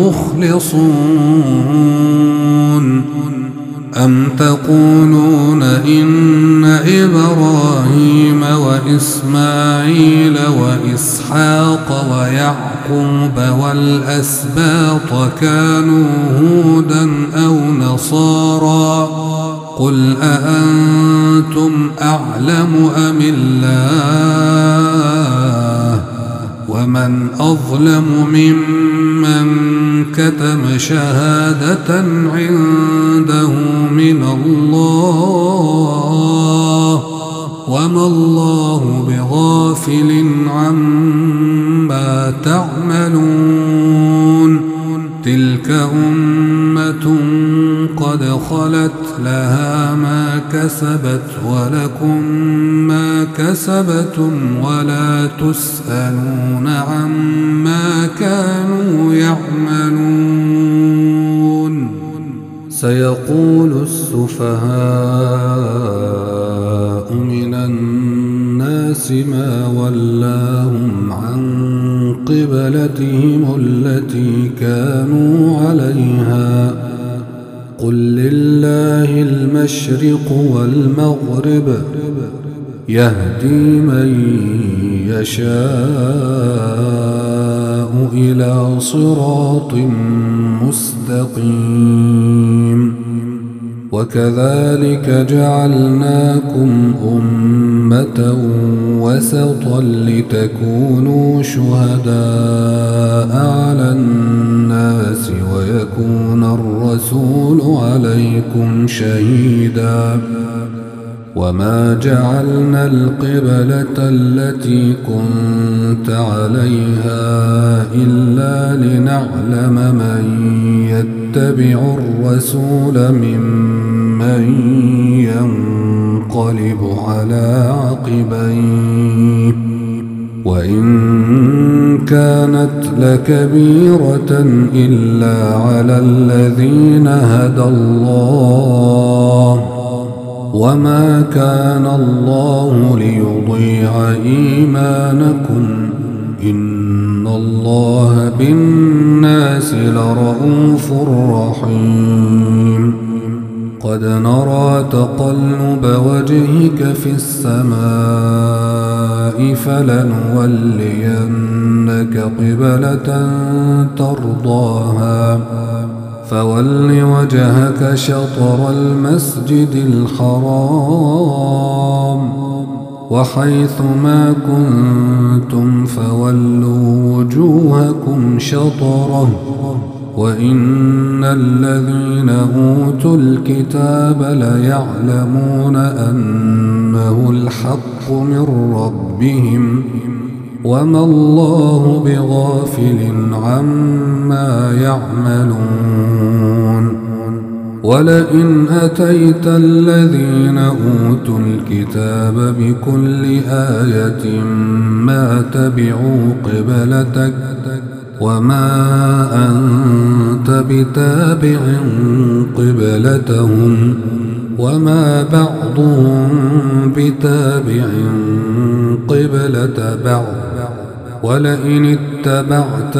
Speaker 1: مخلصون أم تقولون إن إبراهيم وإسماعيل وإسحاق ويعقوب والأسباط كانوا هودا أو نصارى قل أأنتم أعلم أم الله ومن أظلم ممن كتم شهادة عنده من الله وما الله بغافل عما تعملون تلك أمة قد خلت لها ما كسبت ولكم ما كسبتم ولا تسألون عما كانوا يعملون سيقول السفهاء من الناس ما ولاهم عن قبلتهم التي كانوا عليها قل لله المشرق والمغرب يهدي من يشاء إلى صراط مستقيم وكذلك جعلناكم أمة وسطا لتكونوا شهداء على الناس ويكون الرسول عليكم شهيدا وما جعلنا القبلة التي كنت عليها إلا لنعلم من يتبع الرسول ممن ينقلب على عقبيه وإن كانت لكبيرة إلا على الذين هدى الله وما كان الله ليضيع إيمانكم إن الله بالناس لرءوف رحيم قد نرى تقلب وجهك في السماء فلنولينك قبلة ترضاها فول وجهك شطر المسجد الحرام وحيث ما كنتم فولوا وجوهكم شطره وإن الذين أوتوا الكتاب ليعلمون أنه الحق من ربهم وما الله بغافل عما يعملون ولئن أتيت الذين أوتوا الكتاب بكل آية ما تبعوا قبلتك وما أنت بتابع قبلتهم وما بعضهم بتابع قبلة بعض ولئن اتبعت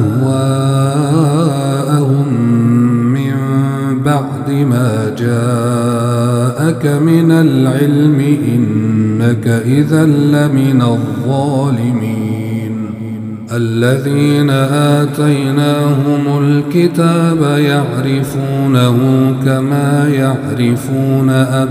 Speaker 1: أهواءهم من بعد ما جاءك من العلم إنك إذا لمن الظالمين الذين آتيناهم الكتاب يعرفونه كما يعرفون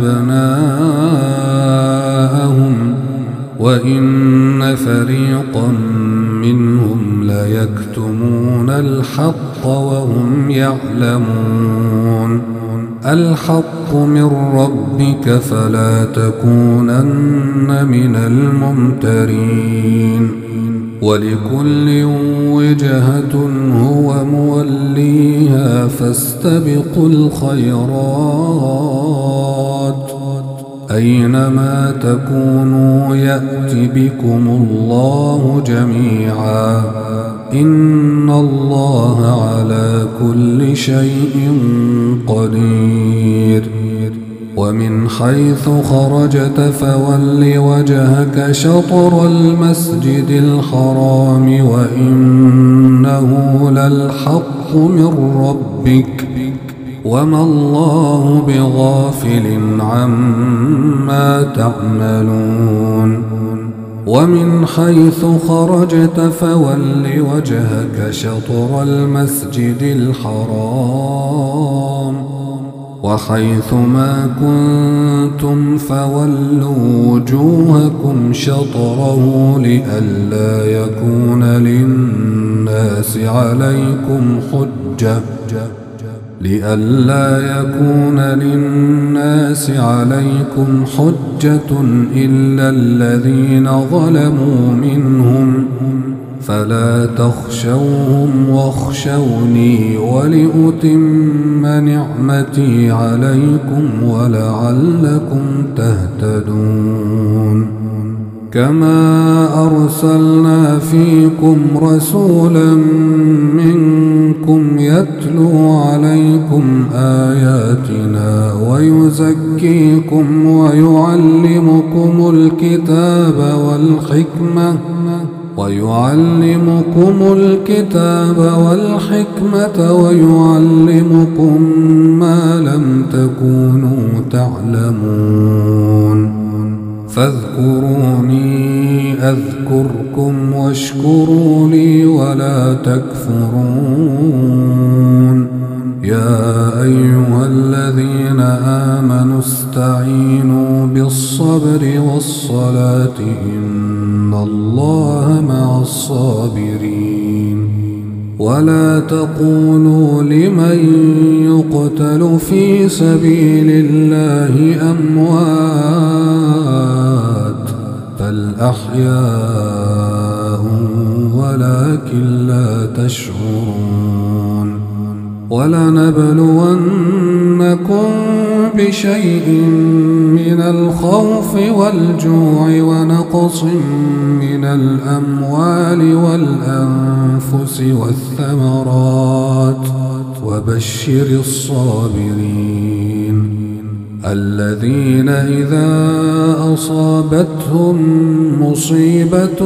Speaker 1: أبناءهم وإن فريقا منهم ليكتمون الحق وهم يعلمون الحق من ربك فلا تكونن من الممترين ولكل وجهة هو موليها فاستبقوا الخيرات أينما تكونوا يأت بكم الله جميعا إن الله على كل شيء قدير ومن حيث خرجت فول وجهك شطر المسجد الحرام وإنه للحق من ربك وما الله بغافل عما تعملون ومن حيث خرجت فول وجهك شطر المسجد الحرام وحيث ما كنتم فولوا وجوهكم شطره لئلا يكون للناس عليكم حجة إلا الذين ظلموا منهم فلا تخشوهم واخشوني ولأتم نعمتي عليكم ولعلكم تهتدون كما أرسلنا فيكم رسولا منكم منكم يتلو عليكم آياتنا ويزكيكم ويعلمكم الكتاب والحكمة ويعلمكم ما لم تكونوا تعلمون فاذكروني أذكركم واشكروا لي ولا تكفرون يا أيها الذين آمنوا استعينوا بالصبر والصلاة إن الله مع الصابرين ولا تقولوا لمن يقتل في سبيل الله أموات بل أحياء ولكن لا تشعرون ولنبلونكم بشيء من الخوف والجوع ونقص من الأموال والأنفس والثمرات وبشر الصابرين الذين إذا أصابتهم مصيبة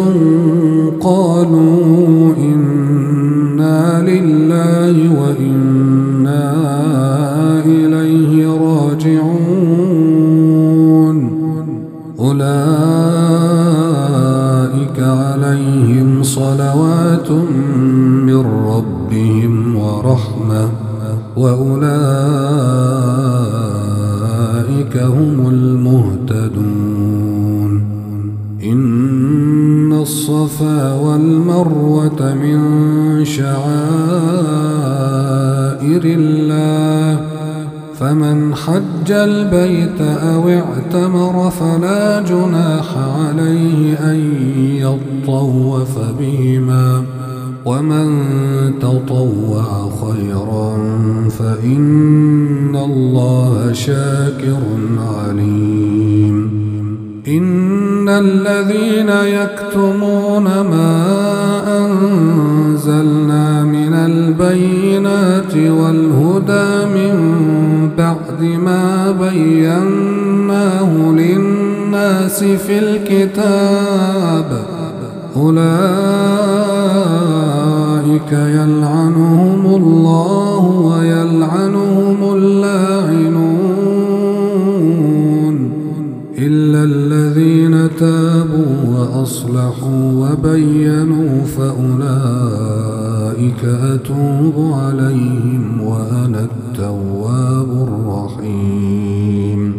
Speaker 1: قالوا إنا لله وإنا إليه راجعون أولئك عليهم صلوات من ربهم ورحمة وأولئك هم المهتدون إن الصفا والمروة من شعائر الله فمن حج البيت أو اعتمر فلا جناح عليه أن يطوف بهما ومن تطوع خيرا فإن الله شاكر عليم إن الذين يكتمون ما أنزلنا من البينات والهدى من بعد ما بيناه للناس في الكتاب أولئك يلعنهم الله ويلعنهم اللاعنون إلا الذين تابوا وأصلحوا وبينوا فأولئك أتوب عليهم وأنا التواب الرحيم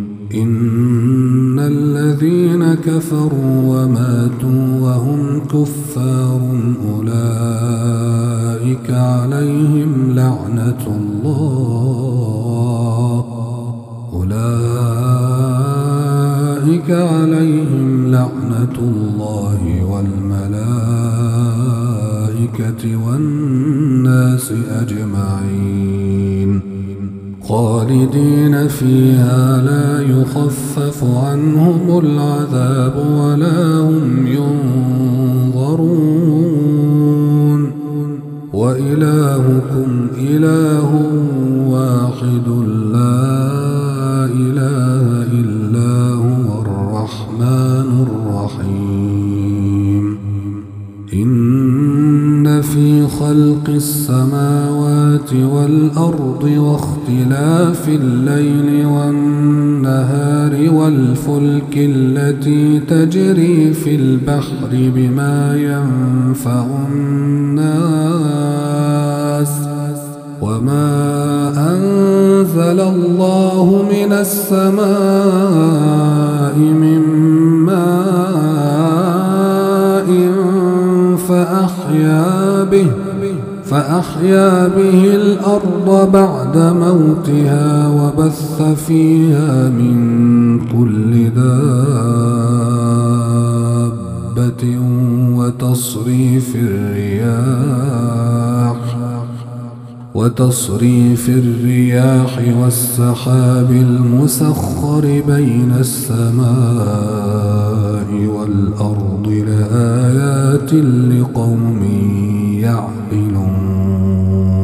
Speaker 1: إن الذين كفروا وماتوا وهم كفار أولئك عليهم لعنة الله والملائكة والناس أجمعين خالدين فيها لا يخفف عنهم العذاب ولا هم ينظرون وإلهكم إله واحد لا إله إلا هو الرحمن الرحيم إن في خلق السماوات والأرض واختلاف الليل والنهار والفلك التي تجري في البحر بما ينفع الناس وما أنزل الله من السماء من ماء فأحيا به الأرض بعد موتها وبث فيها من كل دابة وتصريف الرياح والسحاب المسخر بين السماء والأرض لآيات لقوم يعقلون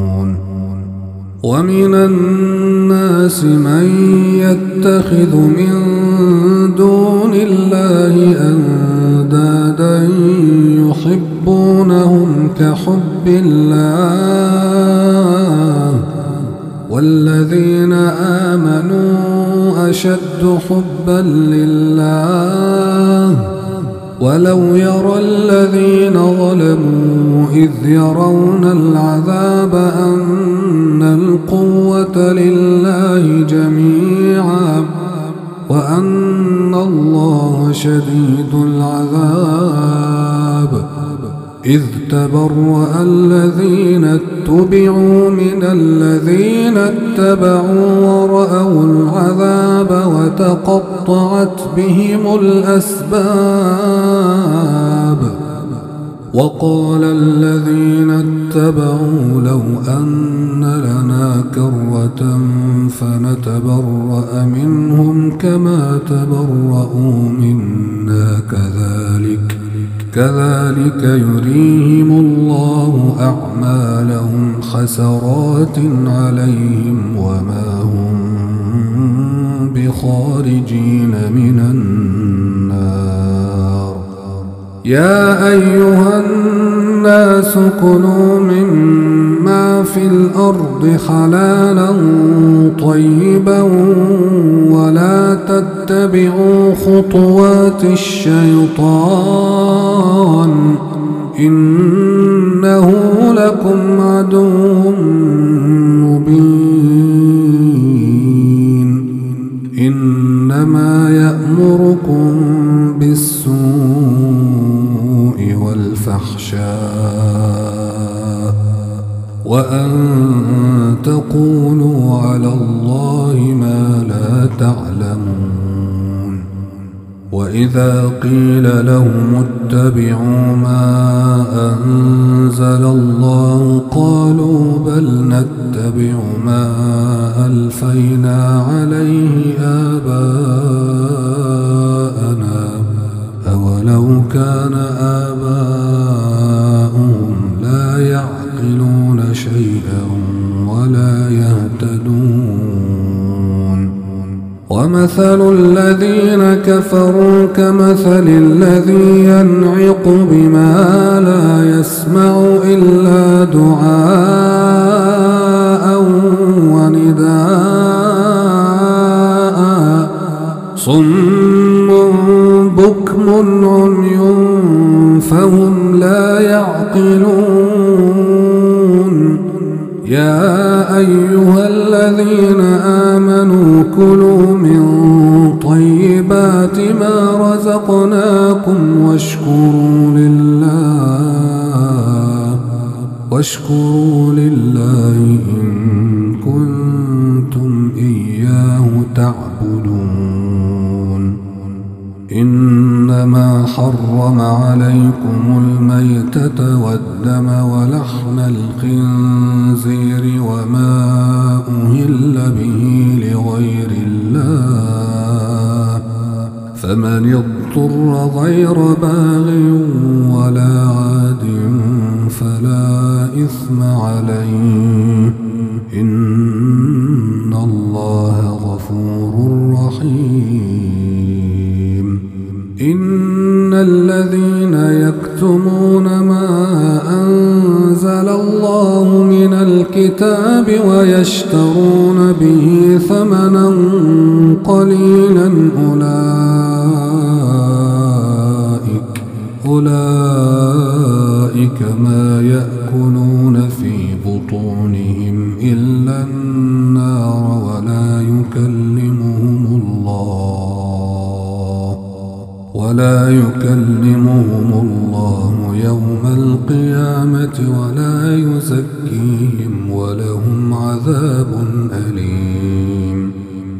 Speaker 1: ومن الناس من يتخذ من دون الله أندادا يحبونهم كحب الله والذين آمنوا أشد حبا لله ولو يرى الذين ظلموا إذ يرون العذاب أن القوة لله جميعا وأن الله شديد العذاب إذ تبرأ الذين اتبعوا من الذين اتبعوا ورأوا العذاب وتقطعت بهم الأسباب وقال الذين اتبعوا لو أن لنا كرة فنتبرأ منهم كما تبرأوا منا كذلك يريهم الله أعمالهم حسرات عليهم وما هم بخارجين من النار يا أيها الناس كلوا مما في الأرض حلالا طيبا ولا تتبعوا خطوات الشيطان إنه لكم عدو مبين إنما يأمركم بالسوء والفحشاء وأن تقولوا على الله ما لا تعلمون وإذا قيل لهم اتبعوا ما أنزل الله قالوا بل نتبع ما ألفينا عليه آباءنا أولو كان آباؤهم لا يعقلون شيئا ولا يهتدون ومثل الذين كفروا كمثل الذي ينعق بما لا يسمع إلا دعاء ونداء صم بكم عمي فهم لا يعقلون يا أيها الذين آمنوا كلوا من طيبات ما رزقناكم واشكروا لله إن كنتم إياه تعبدون إنما حرم عليكم الميتة والدم ولحم الخنزير وما أهل به لغير الله فمن اضطر غير باغ ولا عاد فلا إثم عليه إن الله غفور رحيم إن الذين يكتمون ما أنزل الله من الكتاب ويشترون به ثمنا قليلا أولئك ما يأكلون في بطونهم إلا النار ولا يكلمهم الله يوم القيامة ولا يزكيهم ولهم عذاب أليم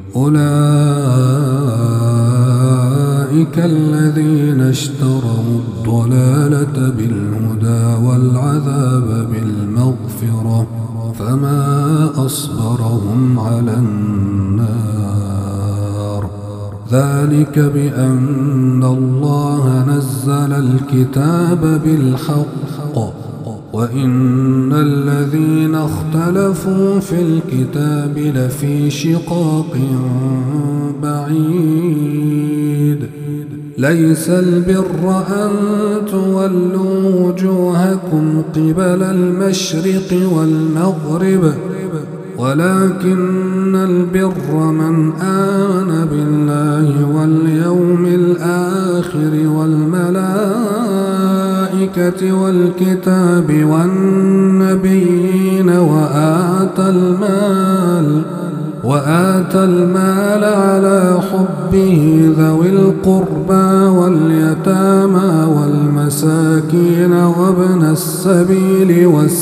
Speaker 1: أولئك الذين اشتروا الضلالة بالهدى والعذاب بالمغفرة فما أصبرهم على النار ذلك بأن الله نزل الكتاب بالحق وإن الذين اختلفوا في الكتاب لفي شقاق بعيد ليس البر أن تولوا وجوهكم قبل المشرق والمغرب ولكن البر من آمن بالله واليوم الآخر والملائكة والكتاب والنبيين وآتى المال على حبه ذوي القربى واليتامى والمساكين وابن السبيل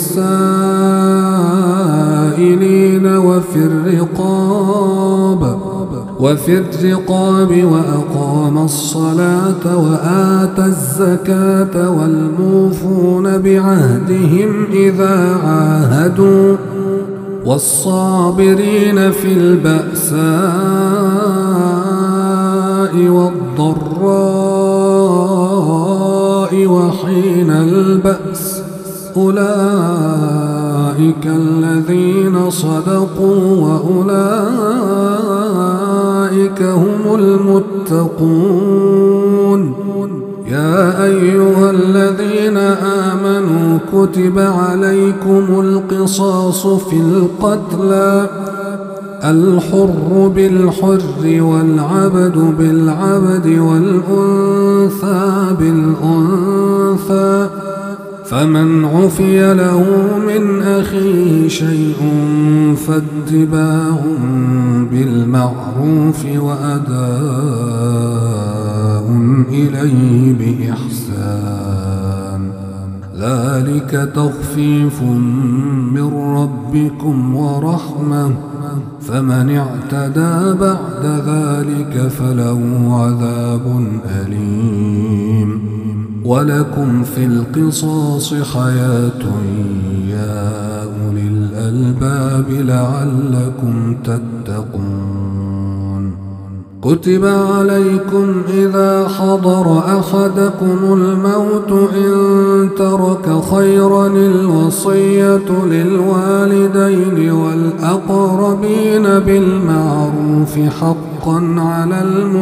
Speaker 1: والسائلين وفي الرقاب وأقام الصلاة وآتى الزكاة والموفون بعهدهم إذا عاهدوا والصابرين في البأساء والضراء وحين البأس أولئك الذين صدقوا وأولئك هم المتقون يا أيها الذين آمنوا كتب عليكم القصاص في القتلى الحر بالحر والعبد بالعبد والأنثى بالأنثى فمن عفي له من أخيه شيء فاتباع بالمعروف وأداء إليه بإحسان ذلك تخفيف من ربكم ورحمة فمن اعتدى بعد ذلك فله عذاب أليم ولكم في القصاص حياة يا أولي الألباب لعلكم تتقون كتب عليكم إذا حضر أحدكم الموت إن ترك خيرا الوصية للوالدين والأقربين بالمعروف حقا على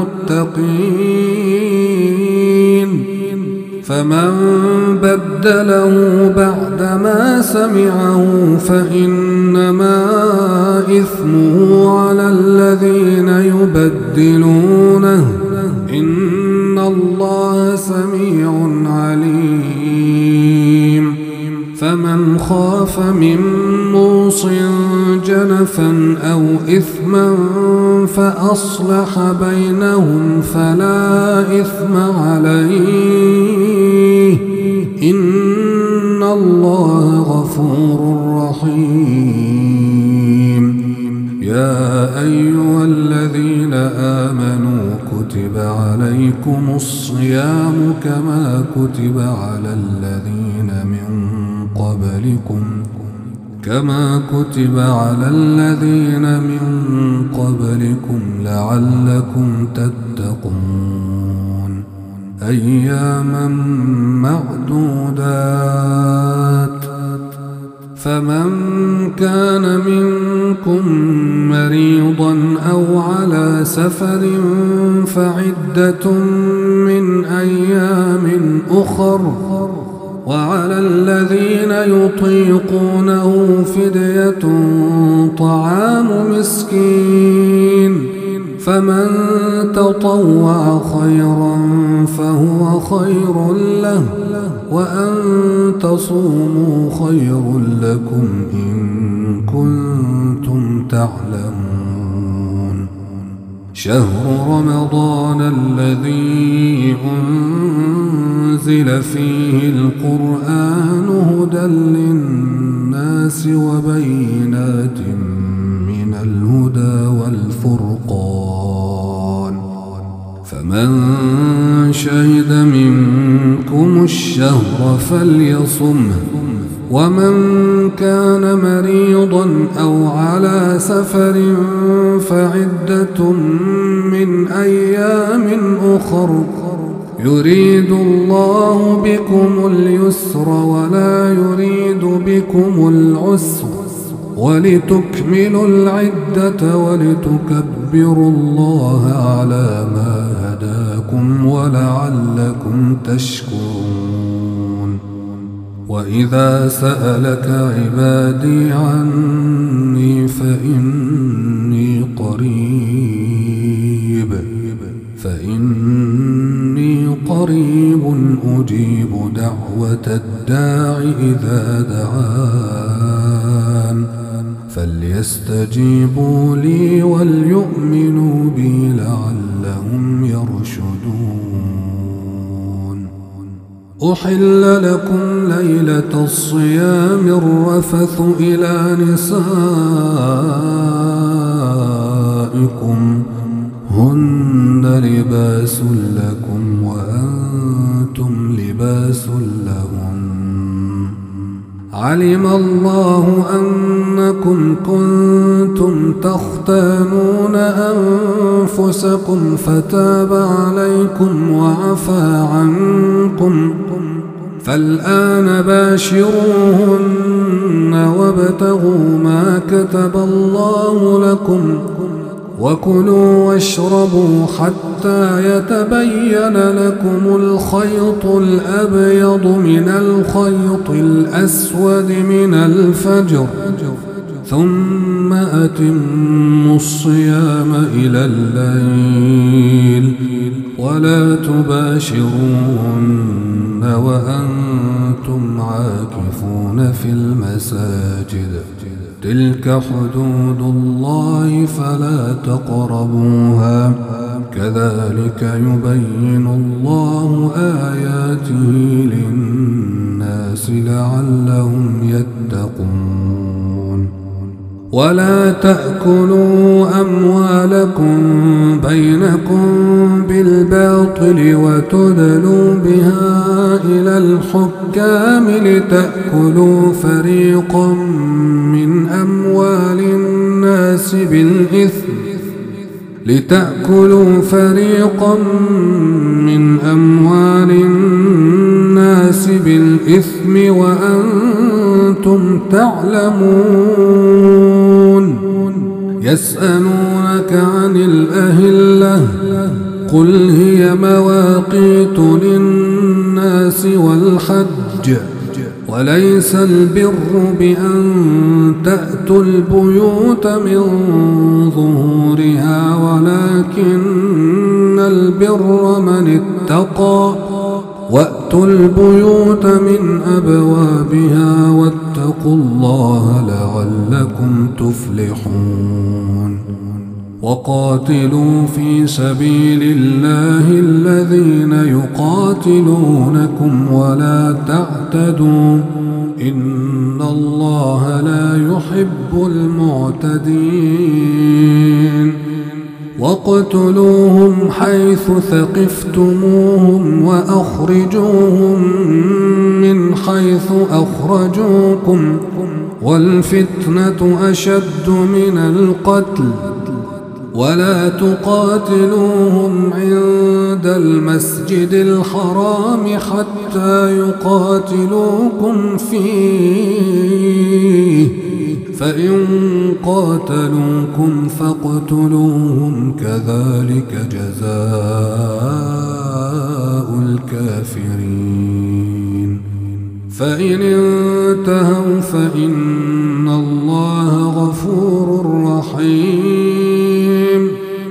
Speaker 1: المتقين فمن بدله بعدما سمعه فإنما إثمه على الذين يبدلونه إن الله سميع عليم فمن خاف من موص جنفا أو إثما فأصلح بينهم فلا إثم عليه إن الله غفور رحيم يا أيها الذين آمنوا كتب عليكم الصيام كما كتب على الذين من قبلكم لعلكم تتقون أياما معدودات فمن كان منكم مريضا أو على سفر فعدة من أيام أخر وعلى الذين يطيقونه فدية طعام مسكين فمن تطوع خيرا فهو خير له وأن تصوموا خير لكم إن كنتم تعلمون شهر رمضان الذي أنزل فيه القرآن هدى للناس وبينات من الهدى والفرقان فمن شهد منكم الشهر فليصمه ومن كان مريضا أو على سفر فعدة من أيام أخر يريد الله بكم اليسر ولا يريد بكم العسر ولتكملوا العدة ولتكبروا الله على ما هداكم ولعلكم تشكرون. وإذا سألك عبادي عني فإني قريب أجيب دعوة الداع إذا دعان فليستجيبوا لي وليؤمنوا بي لعلهم يرشدون. أحل لكم ليلة الصيام الرفث إلى نسائكم هن لباس لكم وأنتم لباس لهم. علم الله أنكم كنتم تختانون أنفسكم فتاب عليكم وعفى عنكم فالآن باشروهن وابتغوا ما كتب الله لكم وكلوا واشربوا حتى يتبين لكم الخيط الأبيض من الخيط الأسود من الفجر ثم أتموا الصيام إلى الليل ولا تباشروهن وأنتم عاكفون في المساجد تلك حدود الله فلا تقربوها كذلك يبين الله آياته للناس لعلهم يتقون. ولا تأكلوا أموالكم بينكم بالباطل وتدلوا بها إلى الحكام لتأكلوا فريقا من أموال الناس بالإثم وأنتم تعلمون. يسألونك عن الأهلة قل هي مواقيت للناس والحج وليس البر بأن تأتوا البيوت من ظهورها ولكن البر من اتقى وأتوا البيوت من أبوابها واتقوا الله لعلكم تفلحون. وقاتلوا في سبيل الله الذين يقاتلونكم ولا تعتدوا إن الله لا يحب المعتدين. واقتلوهم حيث ثقفتموهم وأخرجوهم من حيث أخرجوكم والفتنة أشد من القتل ولا تقاتلوهم عند المسجد الحرام حتى يقاتلوكم فيه فإن قاتلوكم فاقتلوهم كذلك جزاء الكافرين. فإن انتهوا فإن الله غفور رحيم.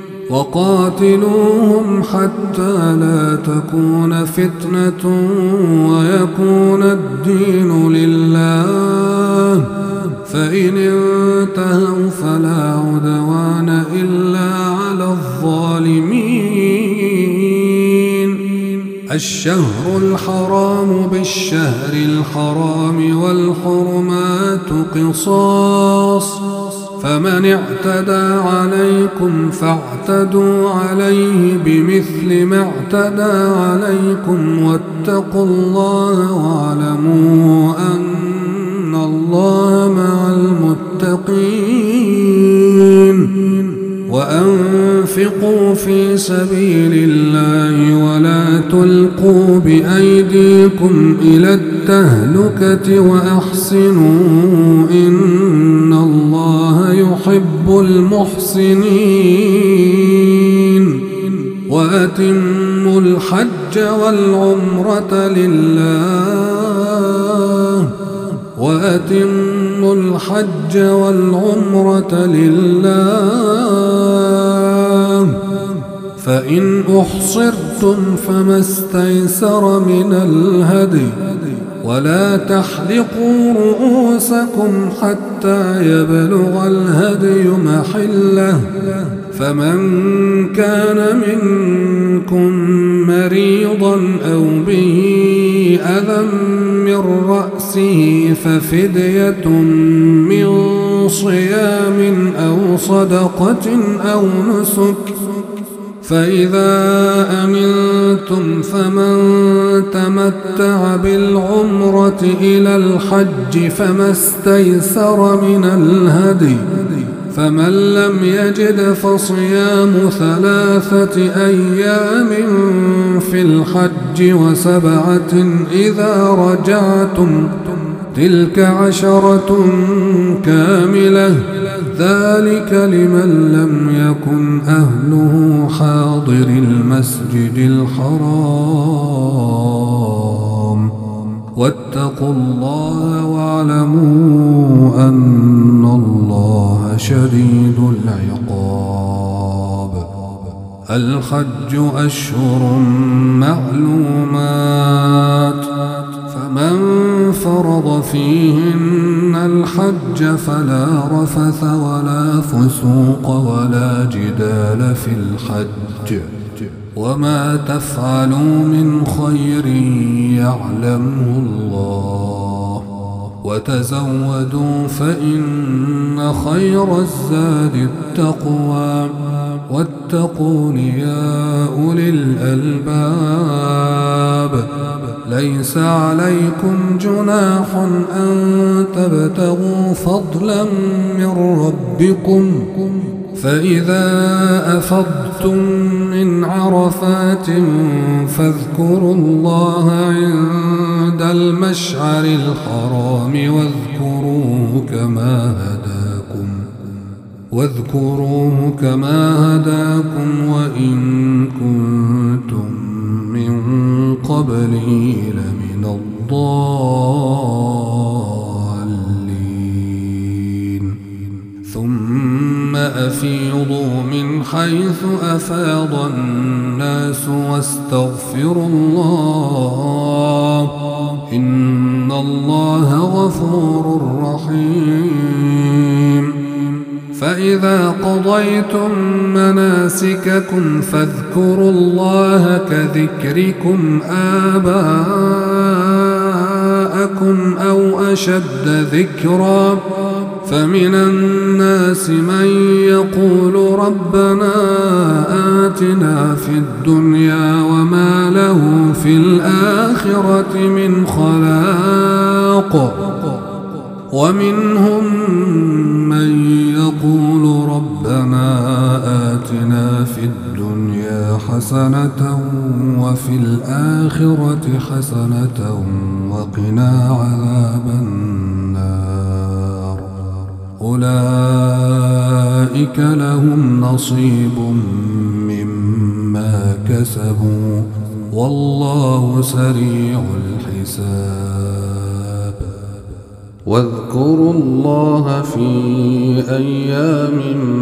Speaker 1: وقاتلوهم حتى لا تكون فتنة ويكون الدين لله فإن انتهوا فلا عدوان إلا على الظالمين. الشهر الحرام بالشهر الحرام والحرمات قصاص فمن اعتدى عليكم فاعتدوا عليه بمثل ما اعتدى عليكم واتقوا الله واعلموا أن الله مع المتقين. وأنفقوا في سبيل الله ولا تلقوا بأيديكم إلى التهلكة وأحسنوا إن الله يحب المحسنين وأتموا الحج والعمرة لله فإن أحصرتم فما استيسر من الهدي ولا تحلقوا رؤوسكم حتى يبلغ الهدي محله فمن كان منكم مريضا أو به أذى من رأسه ففدية من صيام أو صدقة أو نسك فإذا أمنتم فمن تمتع بالعمرة إلى الحج فما استيسر من الهدي فمن لم يجد فصيام 3 أيام في الحج و7 إذا رجعتم تلك 10 كاملة ذلك لمن لم يكن أهله حاضر المسجد الحرام واتقوا الله واعلموا أن الله شديد العقاب. الحج أشهر معلومات فمن فرض فيهن الحج فلا رفث ولا فسوق ولا جدال في الحج وما تفعلوا من خير يعلمه الله وتزودوا فإن خير الزاد التقوى واتقون يا أولي الألباب. ليس عليكم جناح أن تبتغوا فضلا من ربكم فإذا أفضتم من عرفات فاذكروا الله عند المشعر الحرام واذكروه كما هداكم وإن كنتم من قبله لمن الضالين. ثم أفيضوا من حيث أفاض الناس واستغفروا الله إن الله غفور رحيم. فإذا قضيتم مناسككم فاذكروا الله كذكركم آباءكم أو أشد ذكرا فمن الناس من يقول ربنا آتنا في الدنيا وما له في الآخرة من خلاق ومنهم من يقول ربنا آتنا في الدنيا حسنة وفي الآخرة حسنة وقنا عذاب النار. أولئك لهم نصيب مما كسبوا والله سريع الحساب. واذكروا الله في أيام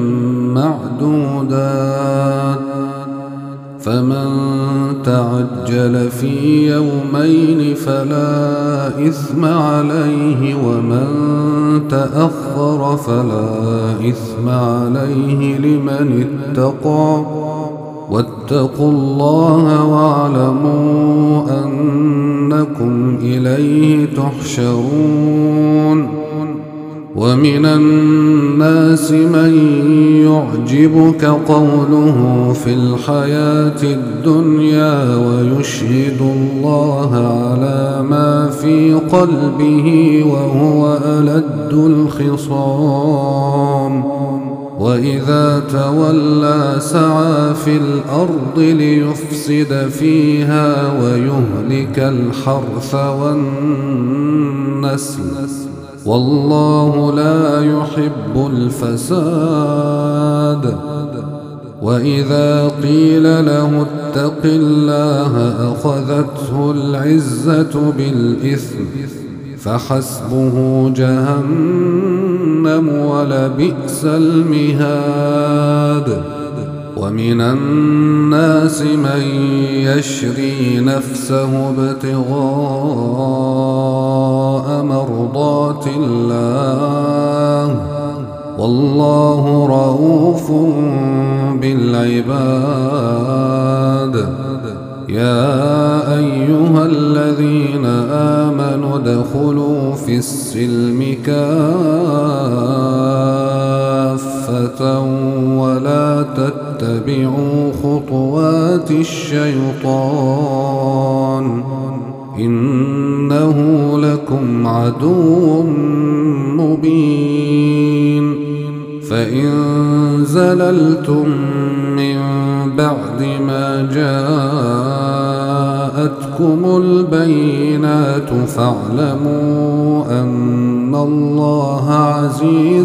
Speaker 1: معدودات فمن تعجل في يومين فلا إثم عليه ومن تأخر فلا إثم عليه لمن اتقى واتقوا الله واعلموا أنكم إليه تحشرون. ومن الناس من يعجبك قوله في الحياة الدنيا ويشهد الله على ما في قلبه وهو ألد الخصام وإذا تولى سعى في الأرض ليفسد فيها ويهلك الحرث والنسل والله لا يحب الفساد. وإذا قيل له اتق الله أخذته العزة بالإثم فحسبه جهنم ولبئس المهاد. ومن الناس من يشري نفسه ابتغاء مرضات الله والله رؤوف بالعباد. يا أيها الذين آمنوا ادخلوا في السلم كافة ولا تتبعوا خطوات الشيطان إنه لكم عدو مبين. فإن زللتم من بعد ما جاءتكم البينات فاعلموا أن الله عزيز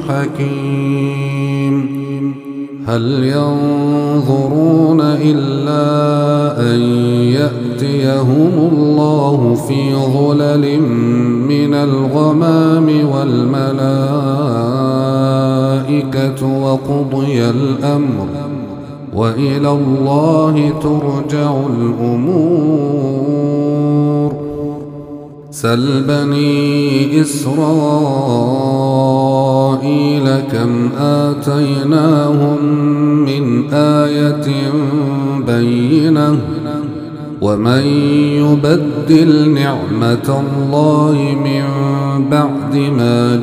Speaker 1: حكيم. هل ينظرون إلا أن يأتيهم الله في ظلل من الغمام والملائكة وقضي الأمر وإلى الله ترجع الأمور. سل بني إسرائيل كم آتيناهم من آية بينة ومن يبدل نعمة الله من بعد ما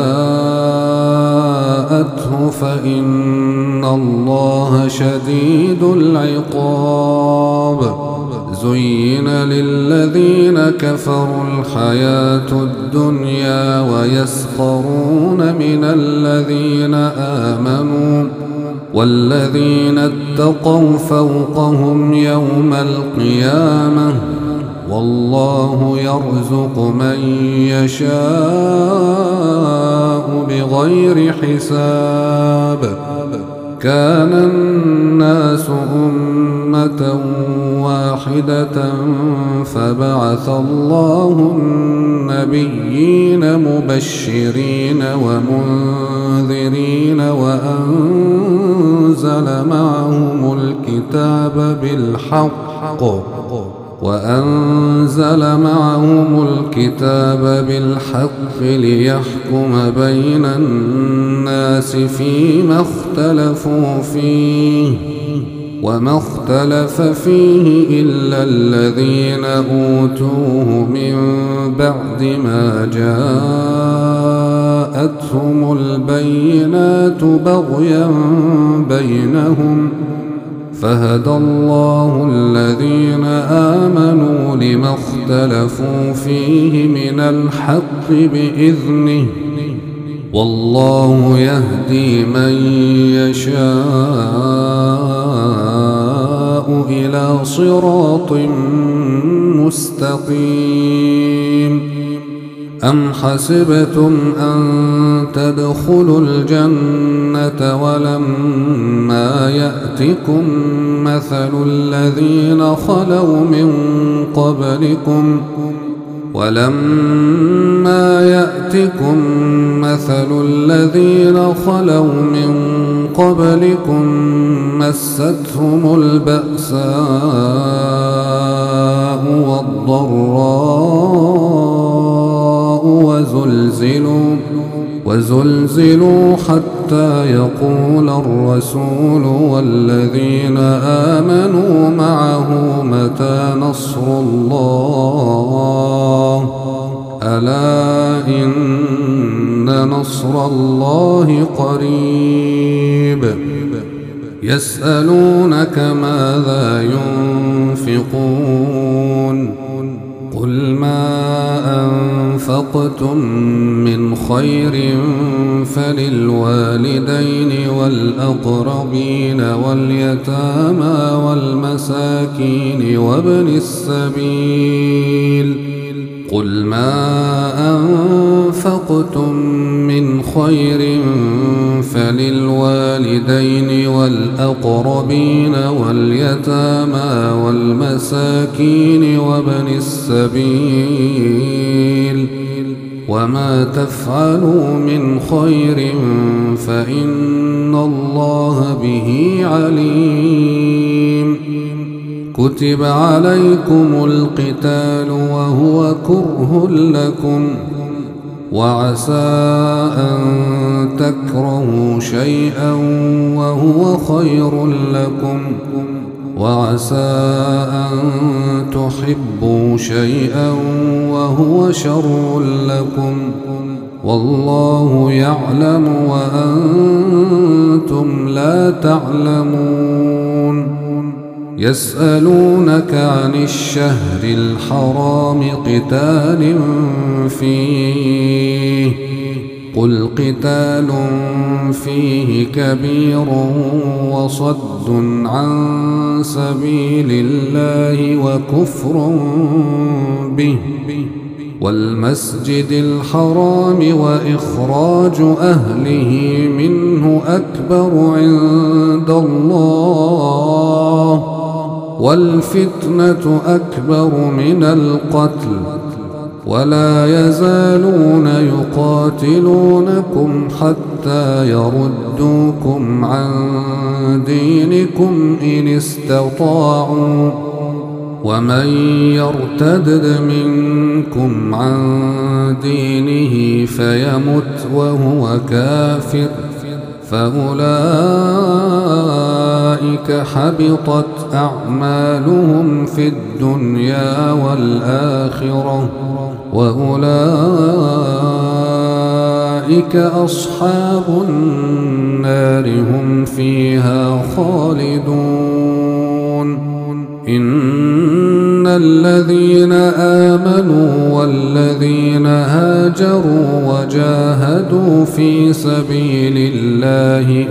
Speaker 1: جاءته فإن الله شديد العقاب. زين للذين كفروا الحياة الدنيا ويسخرون من الذين آمنوا والذين اتقوا فوقهم يوم القيامة والله يرزق من يشاء بغير حساب. كان الناس أمة واحدة فبعث الله النبيين مبشرين ومنذرين وأنزل معهم الكتاب بالحق ليحكم بين الناس فيما اختلفوا فيه وما اختلف فيه إلا الذين أوتوه من بعد ما جاءتهم البينات بغيا بينهم فهدى الله الذين آمنوا لما اختلفوا فيه من الحق بإذنه والله يهدي من يشاء إلى صراط مستقيم. أم حسبتم أن تدخلوا الجنة ولما يأتكم مثل الذين خلوا من قبلكم مستهم البأساء والضراء وزلزلوا حتى يقول الرسول والذين آمنوا معه متى نصر الله ألا إن نصر الله قريب. يسألونك ماذا ينفقون قل ما أنفقتم من خير خير فللوالدين والأقربين واليتامى والمساكين وابن السبيل. قل ما أنفقتم من خير فللوالدين والأقربين واليتامى والمساكين وابن السبيل، وما تفعلوا من خير فإن الله به عليم. كتب عليكم القتال وهو كره لكم، وعسى أن تكرهوا شيئا وهو خير لكم، وعسى أن تحبوا شيئا وهو شر لكم، والله يعلم وأنتم لا تعلمون. يسألونك عن الشهر الحرام قتال فيه، قل قتال فيه كبير وصد عن سبيل الله وكفر به والمسجد الحرام وإخراج أهله منه أكبر عند الله، والفتنة أكبر من القتل، ولا يزالون يقاتلونكم حتى يردوكم عن دينكم إن استطاعوا، ومن يرتد منكم عن دينه فيمت وهو كافر فأولئك حبطت أعمالهم في الدنيا والآخرة، وأولئك أصحاب النار هم فيها خالدون. إن الذين آمنوا والذين هاجروا وجاهدوا في سبيل الله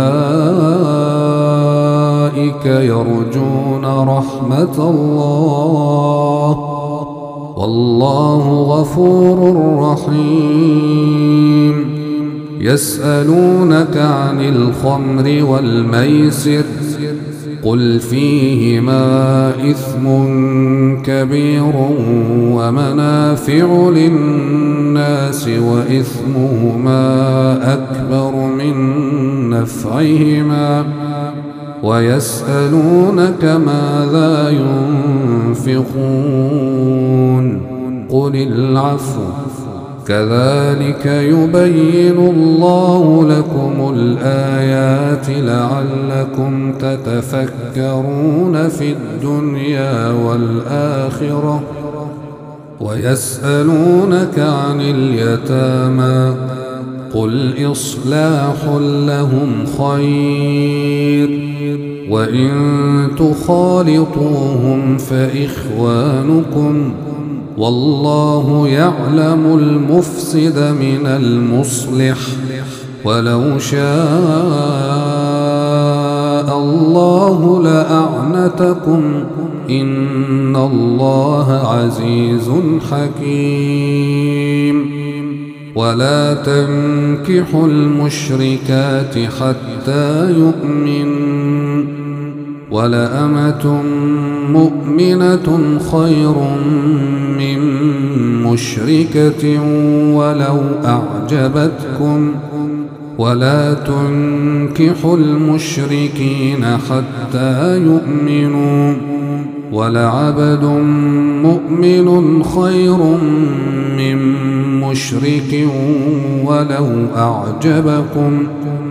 Speaker 1: أولئك يرجون رحمة الله، والله غفور رحيم. يسألونك عن الخمر والميسر، قل فيهما إثم كبير ومنافع للناس وإثمهما أكبر من نفعهما، ويسألونك ماذا ينفقون، قل العفو، كذلك يبين الله لكم الآيات لعلكم تتفكرون في الدنيا والآخرة. ويسألونك عن اليتامى، قل إصلاح لهم خير، وإن تخالطوهم فإخوانكم، والله يعلم المفسد من المصلح، ولو شاء الله لأعنتكم، إن الله عزيز حكيم. ولا تنكحوا المشركات حتى يؤمنوا، ولأمة مؤمنة خير من مشركة ولو أعجبتكم، ولا تنكحوا المشركين حتى يؤمنوا، ولعبد مؤمن خير من مشرك ولو أعجبكم،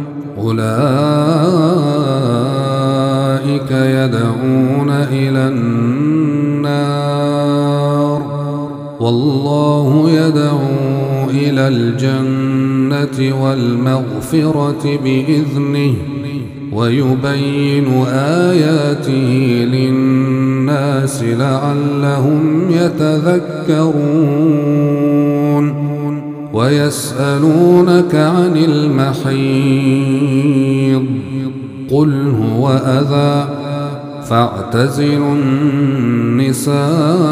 Speaker 1: أولئك يدعون إلى النار، والله يدعو إلى الجنة والمغفرة بإذنه، ويبين آياته للناس لعلهم يتذكرون. ويسألونك عن المحيض قل هو أذى فاعتزلوا النساء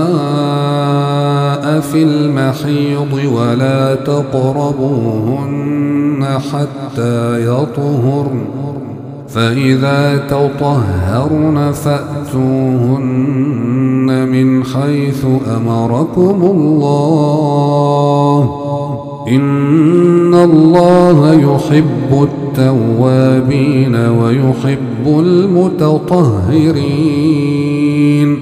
Speaker 1: في المحيض ولا تقربوهن حتى يطهرن فإذا تطهرن فأتوهن من حيث أمركم الله إن الله يحب التوابين ويحب المتطهرين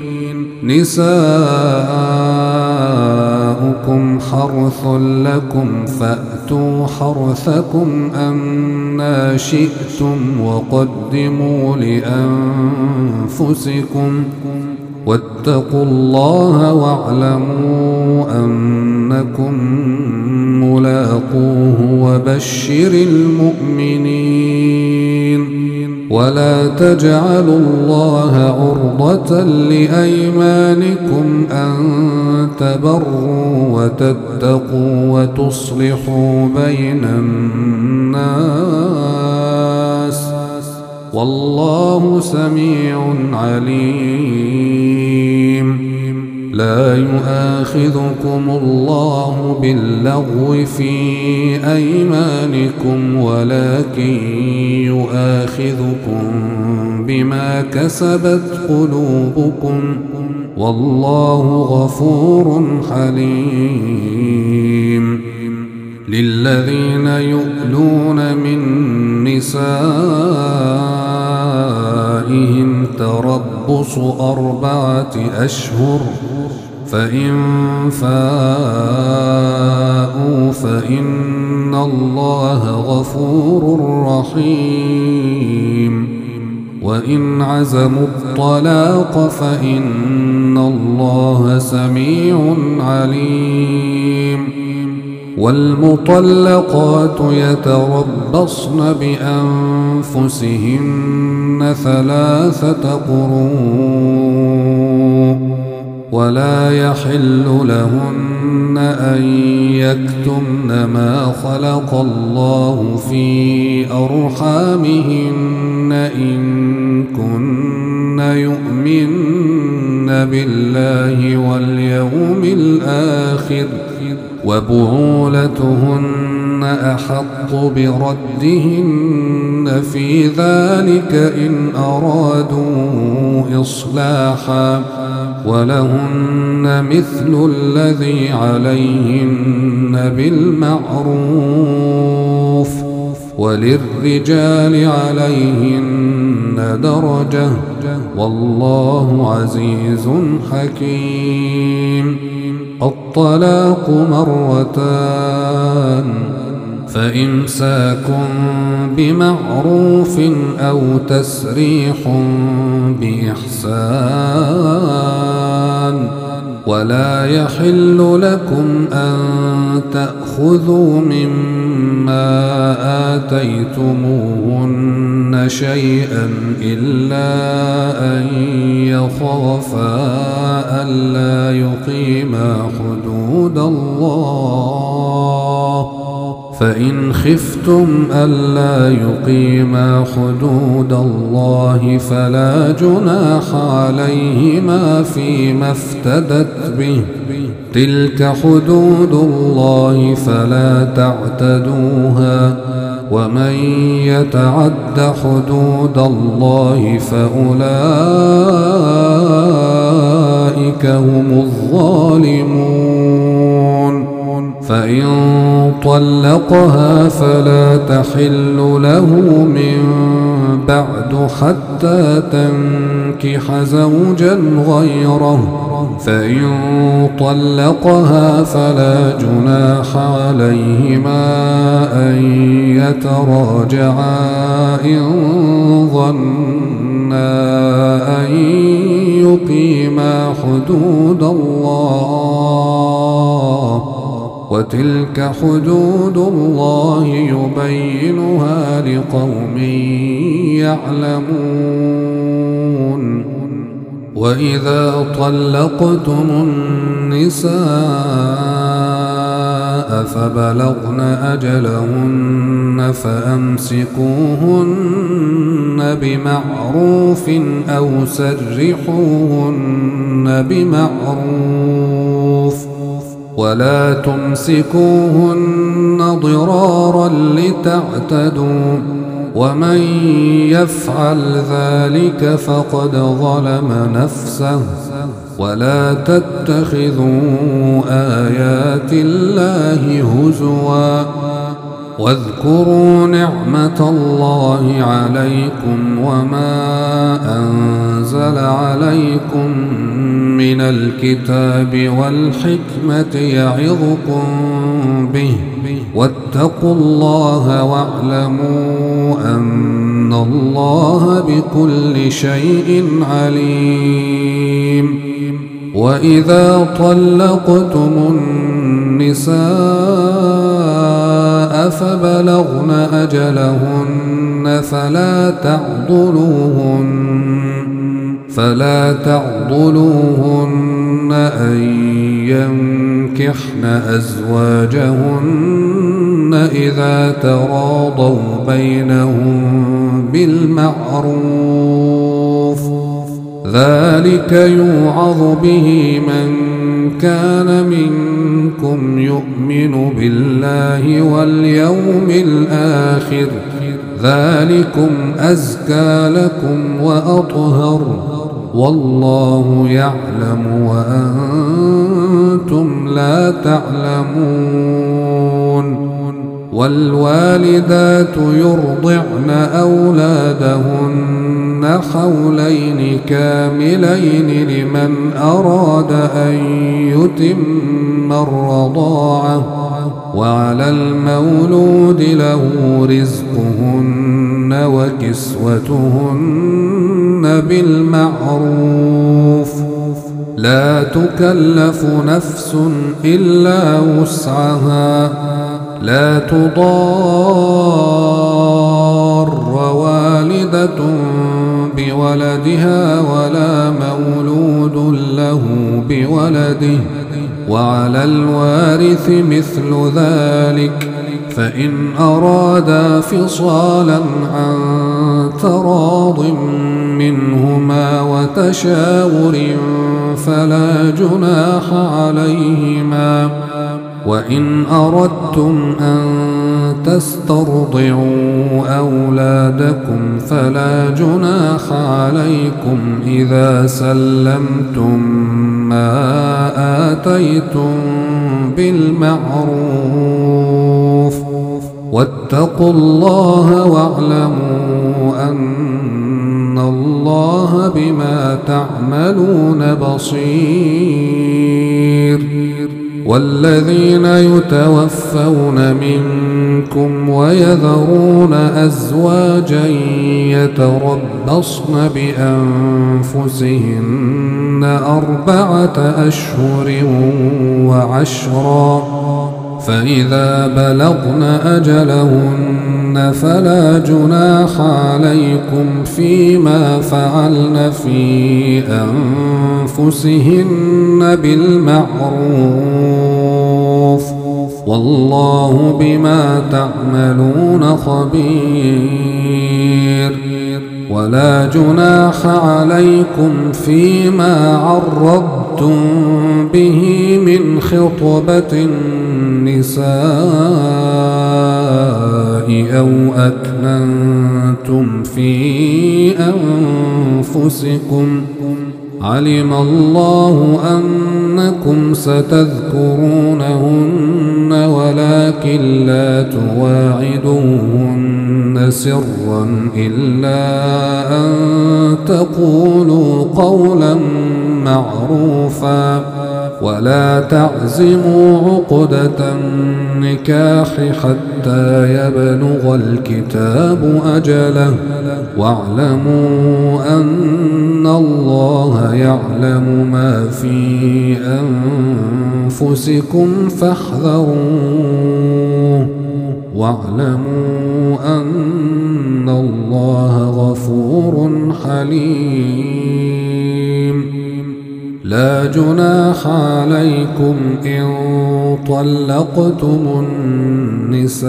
Speaker 1: نساؤكم حرث لكم فأتوا حرثكم أنى شئتم وقدموا لأنفسكم واتقوا الله واعلموا أنكم ملاقوه وبشر المؤمنين ولا تجعلوا الله عرضة لأيمانكم أن تبروا وتتقوا وتصلحوا بين الناس والله سميع عليم لا يؤاخذكم الله باللغو في أيمانكم ولكن يؤاخذكم بما كسبت قلوبكم والله غفور حليم للذين يؤلون من نسائهم تربص 4 أشهر فإن فاءوا فإن الله غفور رحيم وإن عزموا الطلاق فإن الله سميع عليم والمطلقات يتربصن بأنفسهن 3 قروء ولا يحل لهن أن يكتمن ما خلق الله في أرحامهن إن كن يؤمن بالله واليوم الآخر وبعولتهن أحق بردهن في ذلك إن أرادوا إصلاحا ولهن مثل الذي عليهن بالمعروف وللرجال عليهن درجة والله عزيز حكيم الطلاق 2 فإمساك بمعروف أو تسريح بإحسان ولا يحل لكم أن تأخذوا مما آتيتموهن شيئا إلا أن يخافا ألا يقيما حدود الله فإن خفتم ألا يقيما حدود الله فلا جناح عليهما فيما افتدت به تلك حدود الله فلا تعتدوها ومن يتعد حدود الله فأولئك هم الظالمون فإن طلقها فلا تحل له من بعد حتى تنكح زوجا غيره فإن طلقها فلا جناح عليهما أن يتراجعا إن ظنا أن يقيما حدود الله وتلك حدود الله يبينها لقوم يعلمون وإذا طلقتم النساء فبلغن أجلهن فأمسكوهن بمعروف أو سرحوهن بمعروف ولا تمسكوهن ضرارا لتعتدوا ومن يفعل ذلك فقد ظلم نفسه ولا تتخذوا آيات الله هزوا واذكروا نعمة الله عليكم وما أنزل عليكم من الكتاب والحكمة يعظكم به واتقوا الله واعلموا أن الله بكل شيء عليم. وإذا طلقتم النساء فبلغن أجلهن فلا تعضلوهن أن ينكحن أزواجهن إذا تراضوا بينهم بالمعروف ذلك يوعظ به من كان منكم يؤمن بالله واليوم الآخر ذلكم أزكى لكم وأطهر والله يعلم وأنتم لا تعلمون. والوالدات يرضعن أولادهن حولين كاملين لمن أراد أن يتم الرضاعة وعلى المولود له رزقهن وكسوتهن بالمعروف لا تكلف نفس إلا وسعها لا تضار والدة بولدها ولا مولود له بولده وعلى الوارث مثل ذلك فإن أرادا فصالا عن تراض منهما وتشاور فلا جناح عليهما. وإن أردتم أن تسترضعوا أولادكم فلا جناح عليكم إذا سلمتم ما آتيتم بالمعروف واتقوا الله واعلموا أن الله بما تعملون بصير. والذين يتوفون منكم ويذرون أزواجا يتربصن بأنفسهن 4 أشهر وعشرا فإذا بلغن أجلهن فلا جناح عليكم فيما فعلن في أنفسهن بالمعروف والله بما تعملون خبير. ولا جناح عليكم فيما عرضتم به من خطبة النساء أو أكننتم في أنفسكم علم الله أنكم ستذكرونهن ولكن لا تواعدوهن سرا إلا أن تقولوا قولا معروفا ولا تعزموا عقدة النكاح حتى يبلغ الكتاب أجله واعلموا أن الله يعلم ما في أنفسكم فاحذروه واعلموا أن الله غفور حليم. لا جناح عليكم إن طلقتم النساء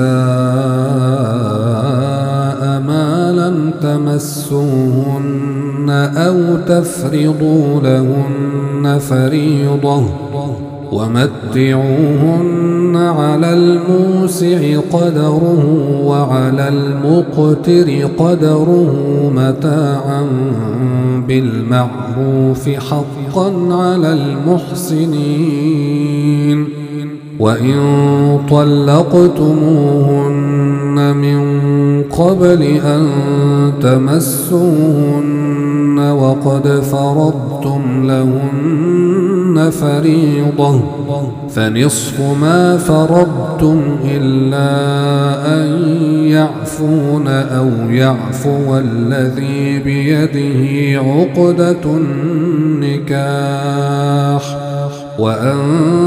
Speaker 1: ما لم تمسوهن أو تفرضوا لهن فريضة ومتعوهن على الموسع قدره وعلى المقتر قدره متاعا بالمعروف حقا على المحسنين. وإن طلقتموهن من قبل أن تمسوهن وقد فرضتم لهن فريضة فنصف ما فرضتم إلا أن يعفون أو يعفو الذي بيده عقدة النكاح وأن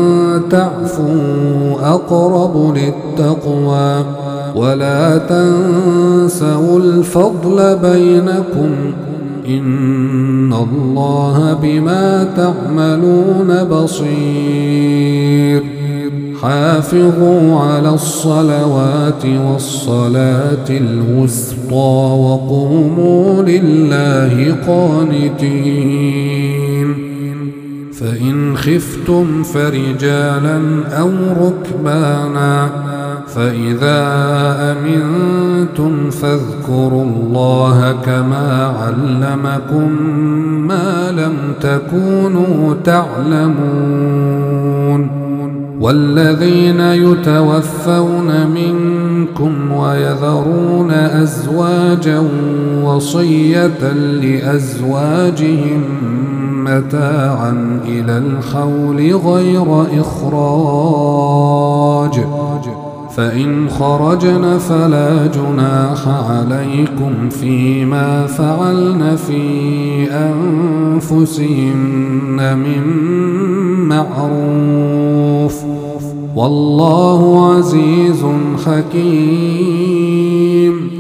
Speaker 1: تعفوا أقرب للتقوى ولا تنسوا الفضل بينكم إن الله بما تعملون بصير. حافظوا على الصلوات والصلاة الوسطى وقوموا لله قانتين. فإن خفتم فرجالا أو ركبانا فإذا أمنتم فاذكروا الله كما علمكم ما لم تكونوا تعلمون. والذين يتوفون منكم ويذرون أزواجا وصية لأزواجهم متاعا إلى الحول غير إخراج فإن خرجن فلا جناح عليكم فيما فعلن في أنفسهن من معروف والله عزيز حكيم.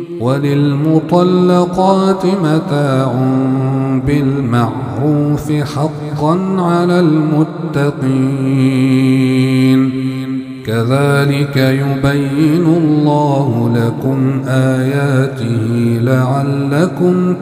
Speaker 1: وللمطلقات متاع بالمعروف حقا على المتقين. كذلك يبين الله لكم آياته لعلكم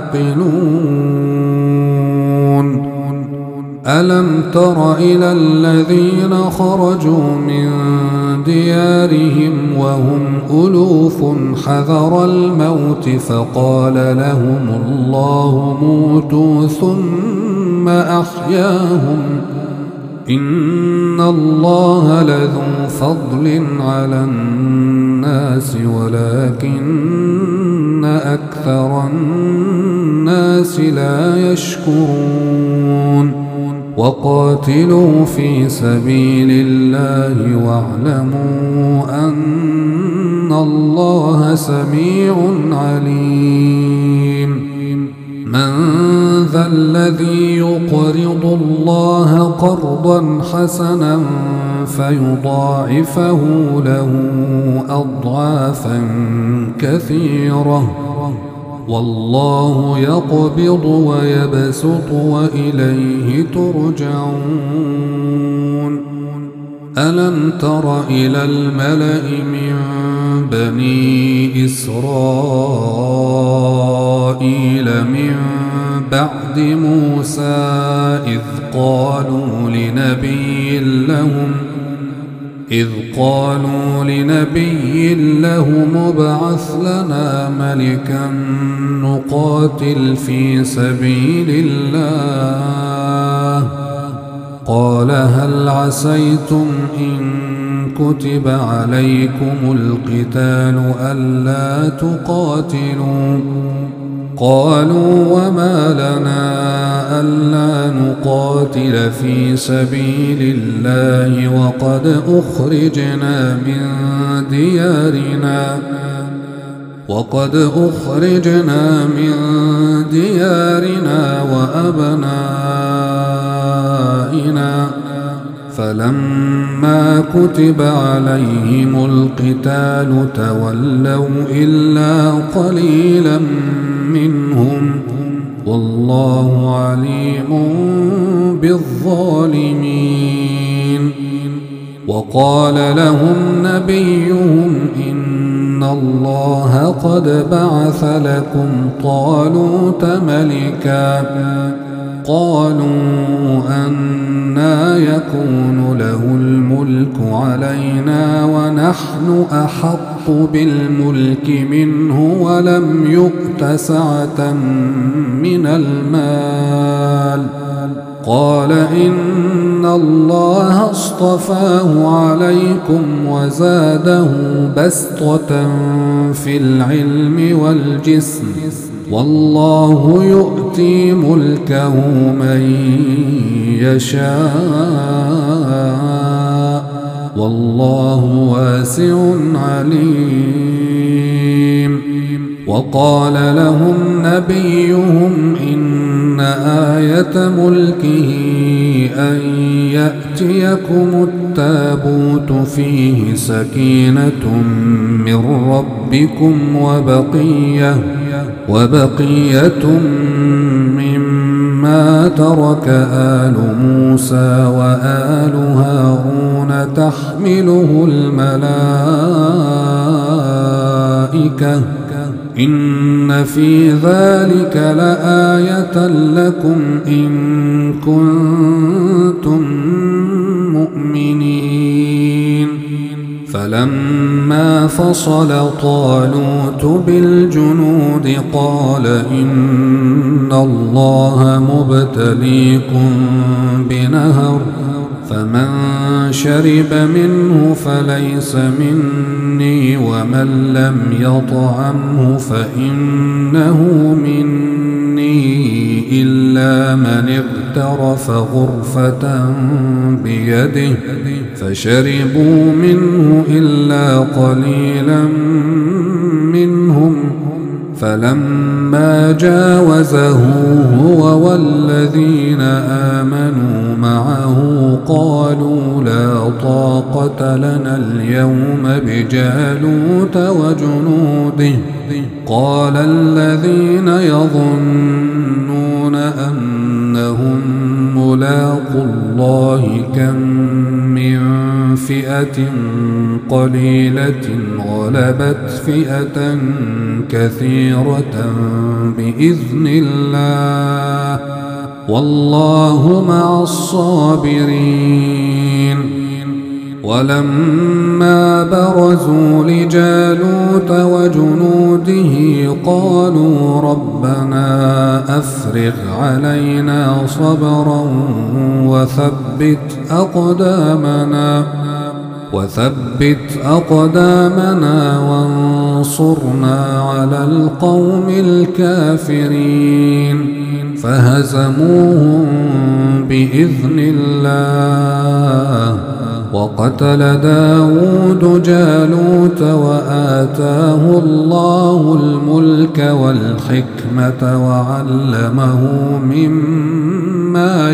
Speaker 1: تعقلون. ألم تر إلى الذين خرجوا من ديارهم وهم ألوف حذر الموت فقال لهم الله موتوا ثم أحياهم إن الله لذو فضل على الناس ولكن أكثر الناس لا يشكرون. وقاتلوا في سبيل الله واعلموا أن الله سميع عليم. من ذا الذي يقرض الله قرضا حسنا فيضاعفه له أضعافا كثيرة والله يقبض ويبسط وإليه ترجعون. ألم تر إلى الملأ من بني إسرائيل من بعد موسى إذ قالوا لنبي لهم ابعث لنا ملكا نقاتل في سبيل الله قال هل عسيتم إن كتب عليكم القتال ألا تقاتلوا قالوا وما لنا ألا نقاتل في سبيل الله وقد أخرجنا من ديارنا وأبنائنا فلما كتب عليهم القتال تولوا إلا قليلا منهم والله عليم بالظالمين. وقال لهم نبيهم إن الله قد بعث لكم طالوت ملكا. قالوا أنى يكون له الملك علينا ونحن أحق بالملك منه ولم يؤت سعة من المال. قال إن الله اصطفاه عليكم وزاده بسطة في العلم والجسم والله يؤتي ملكه من يشاء والله واسع عليم. وقال لهم نبيهم إن آية ملكه أن يأتيكم التابوت فيه سكينة من ربكم وبقية مما ترك آل موسى وآل هارون تحمله الملائكة إن في ذلك لآية لكم إن كنتم مؤمنين. فلما فصل طالوت بالجنود قال إن الله مبتليكم بنهر فمن شرب منه فليس مني ومن لم يطعمه فإنه مني إلا من اغترف غرفة بيده فشربوا منه إلا قليلا منهم. فلما جاوزه هو والذين آمنوا معه قالوا لا طاقة لنا اليوم بجالوت وجنوده. قال الذين يظنون أنهم ملاقو الله كم من فئة قليلة غلبت فئة كثيرة بإذن الله والله مع الصابرين. ولما برزوا لجالوت وجنوده قالوا ربنا أفرغ علينا صبرا وثبت أقدامنا وانصرنا على القوم الكافرين. فهزموهم بإذن الله. وقتل داود جالوت وآتاه الله الملك والحكمة وعلمه مما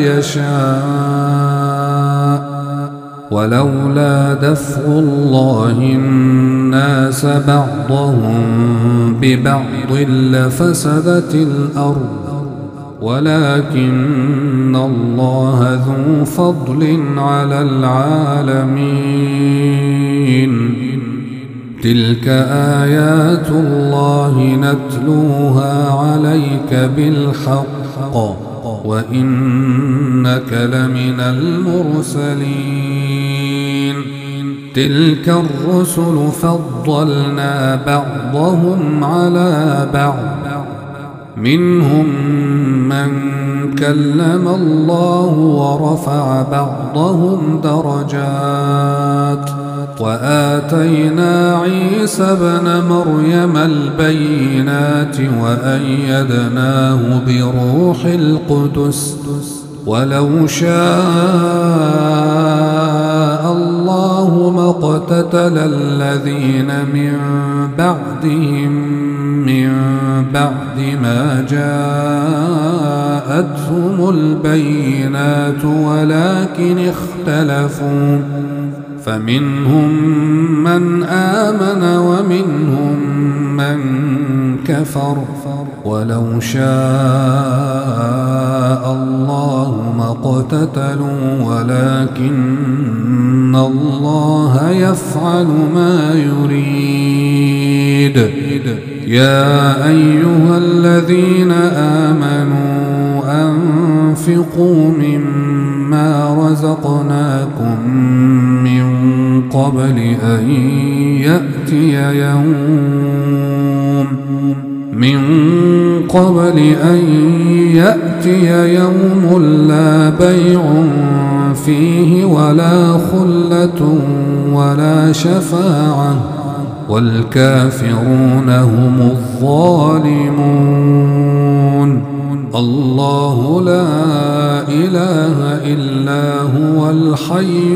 Speaker 1: يشاء. ولولا دفع الله الناس بعضهم ببعض لفسدت الأرض ولكن الله ذو فضل على العالمين. تلك آيات الله نتلوها عليك بالحق وإنك لمن المرسلين. تلك الرسل فضلنا بعضهم على بعض منهم من كلم الله ورفع بعضهم درجات وآتينا عيسى ابن مريم البينات وأيدناه بروح القدس ولو شاء الله ما اقتتل الذين من بعدهم من بعد ما جاءتهم البينات ولكن اختلفوا فمنهم من آمن ومنهم من كفر ولو شاء الله ما اقتتلوا ولكن الله يفعل ما يريد. يا أيها الذين آمنوا أنفقوا مما رزقناكم من قبل أن يأتي يوم لا بيع فيه ولا خلة ولا شفاعة والكافرون هم الظالمون. الله لا إله إلا هو الحي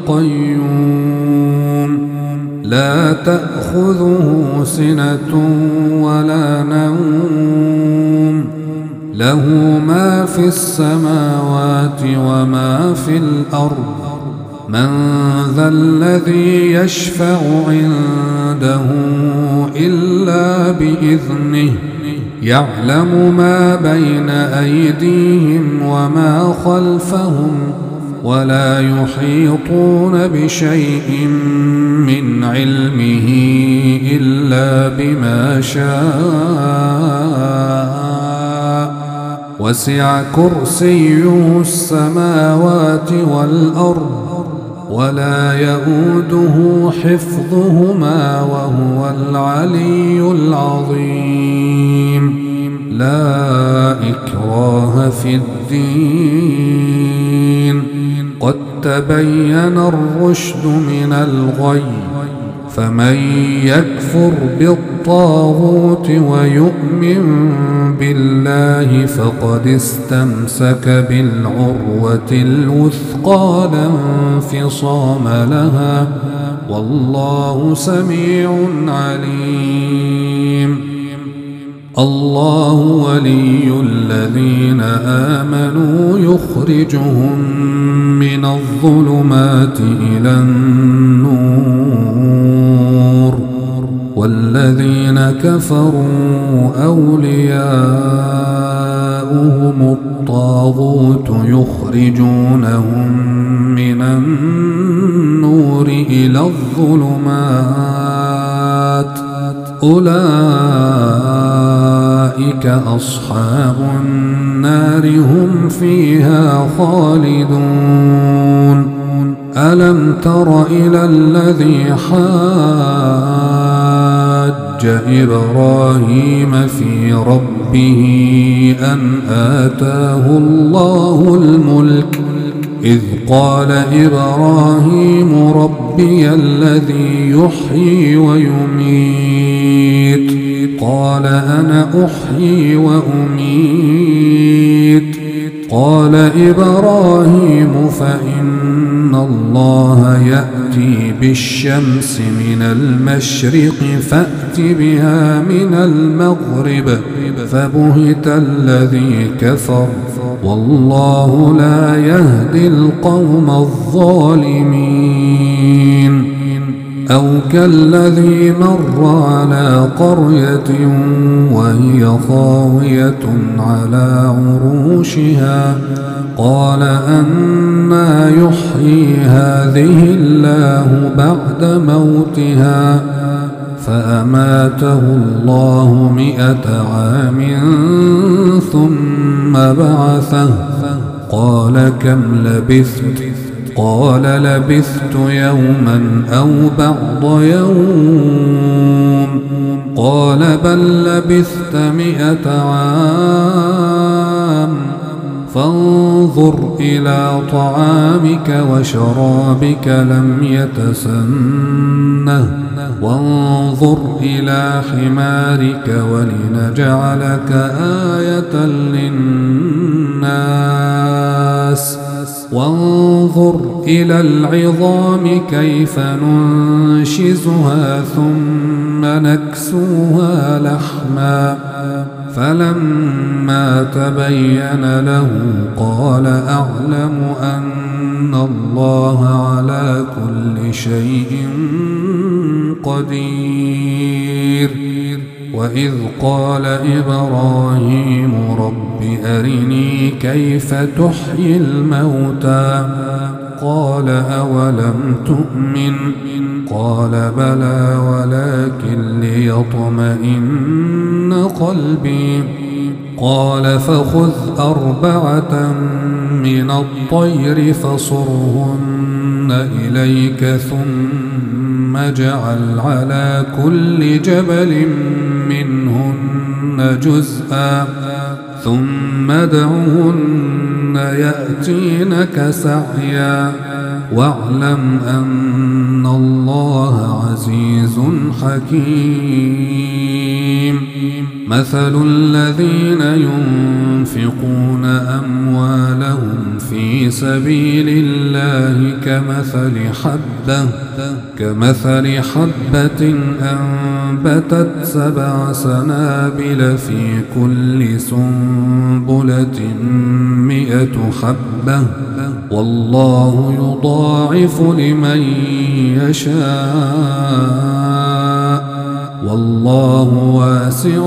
Speaker 1: القيوم لا تأخذه سنة ولا نوم له ما في السماوات وما في الأرض من ذا الذي يشفع عنده إلا بإذنه يعلم ما بين أيديهم وما خلفهم ولا يحيطون بشيء من علمه إلا بما شاء وسع كرسيه السماوات والأرض ولا يؤوده حفظهما وهو العلي العظيم. لا إكراه في الدين قد تبين الرشد من الغي فمن يكفر بالطاغوت ويؤمن بالله فقد استمسك بالعروة الوثقى لا انفصام لها والله سميع عليم. الله ولي الذين آمنوا يخرجهم من الظلمات إلى النور والذين كفروا أولياؤهم الطاغوت يخرجونهم من النور إلى الظلمات أولئك أصحاب النار هم فيها خالدون. ألم تر إلى الذي حاج إبراهيم في ربه أن آتاه الله الملك إذ قال إبراهيم ربي الذي يحيي ويميت قال أنا أحيي وأميت قال إبراهيم فإن الله يأتي بالشمس من المشرق فأت بها من المغرب فبهت الذي كفر والله لا يهدي القوم الظالمين. أو كالذي مر على قرية وهي خاوية على عروشها قال أنى يحيي هذه الله بعد موتها فأماته الله 100 عام ثم بعثه قال كم لبثت قال لبثت يوما أو بعض يوم قال بل لبثت 100 عام فانظر إلى طعامك وشرابك لم يتسنه وانظر إلى حمارك ولنجعلك آية للناس وانظر إلى العظام كيف ننشزها ثم نكسوها لحما فلما تبين له قال أعلم أن الله على كل شيء قدير. وإذ قال إبراهيم رب أرني كيف تحيي الموتى قال أولم تؤمن قال بلى ولكن ليطمئن قلبي قال فخذ 4 من الطير فصرهن إليك ثم اجعل على كل جبل منهن جزءا ثم ادعهن يأتينك سعيا واعلم أن الله عزيز حكيم. مثل الذين ينفقون أموالهم في سبيل الله كمثل حبة أنبتت 7 سنابل في كل سنبلة 100 حبة والله يضاعف لمن يشاء والله واسع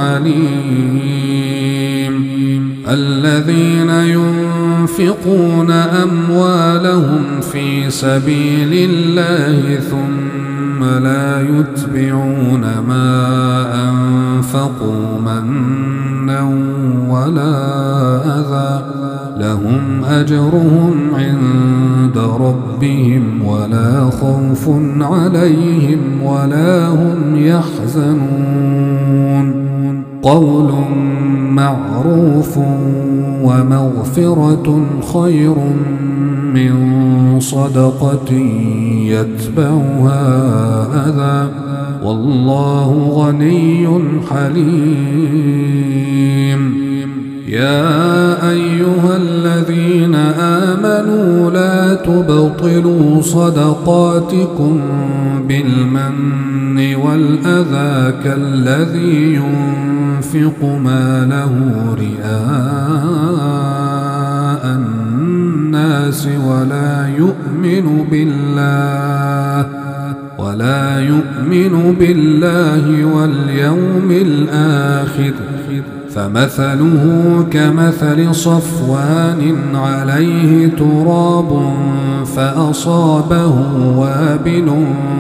Speaker 1: عليم. الذين ينفقون أموالهم في سبيل الله ثم لا يتبعون ما أنفقوا منا ولا أذى لهم أجرهم عند ربهم ولا خوف عليهم ولا هم يحزنون. قول معروف ومغفرة خير من صدقة يتبعها أذى والله غني حليم. يا أيها الذين آمنوا لا تبطلوا صدقاتكم بالمن والأذى كالذي ينفق ماله رئاء الناس ولا يؤمن بالله واليوم الآخر فمثله كمثل صفوان عليه تراب فأصابه وابل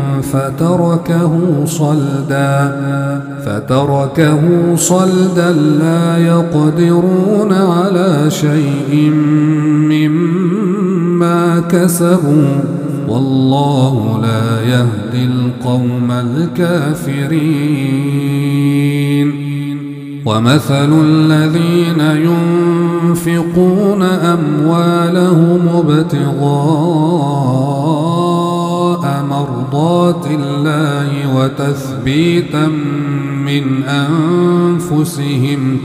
Speaker 1: فتركه صلدا لا يقدرون على شيء مما كسبوا والله لا يهدي القوم الكافرين. ومثل الذين ينفقون أموالهم ابتغاء مرضات الله وتثبيتا من أنفسهم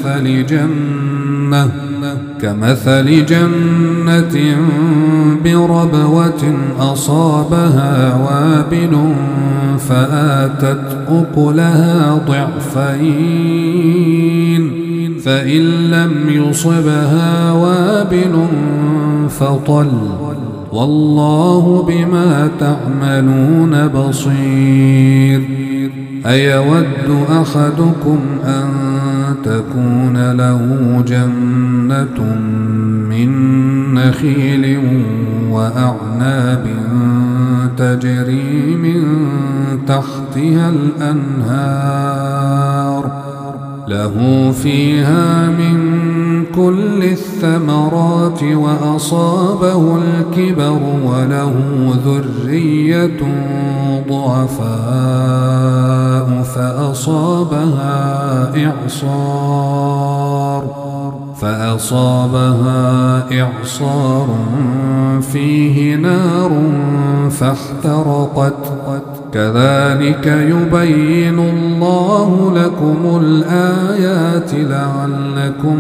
Speaker 1: كمثل جنة بربوة أصابها وابل فآتت أكلها ضعفين فإن لم يصبها وابل فطل والله بما تعملون بصير. أيود أحدكم أن تكون له جنة من نخيل وأعناب تجري من تحتها الأنهار له فيها من كل الثمرات وأصابه الكبر وله ذرية ضعفاء فأصابها إعصار فيه نار فاحترقت كذلك يبين الله لكم الآيات لعلكم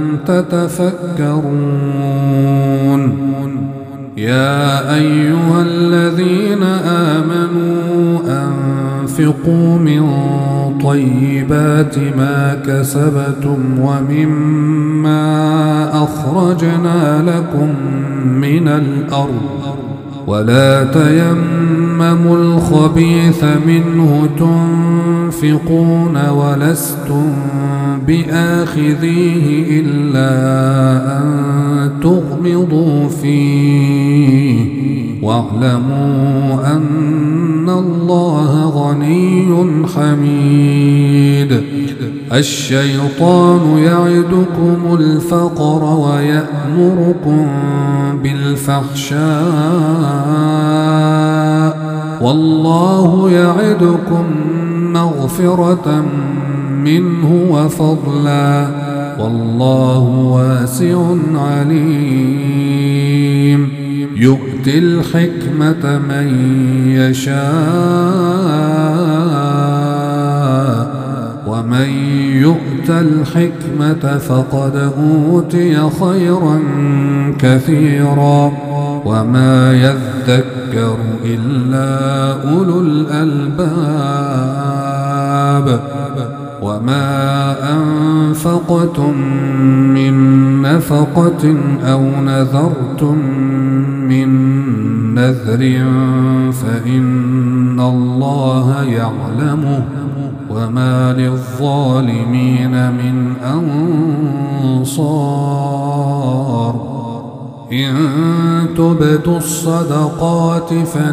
Speaker 1: تتفكرون يا أيها الذين آمنوا أنفقوا من طيبات ما كسبتم ومما أخرجنا لكم من الأرض ولا تيمموا الخبيث منه تنفقون ولستم بآخذيه إلا أن تغمضوا فيه واعلموا أن الله غني حميد الشيطان يعدكم الفقر ويأمركم بالفحشاء والله يعدكم مغفرة منه وفضلا والله واسع عليم يؤتي الحكمة من يشاء ومن يؤت الحكمة فقد أوتي خيرا كثيرا وما يذكر إلا أولو الألباب وما أنفقتم من نفقة أو نذرتم من نذر فإن الله يعلمه وما للظالمين من أنصار إن تبدوا الصدقات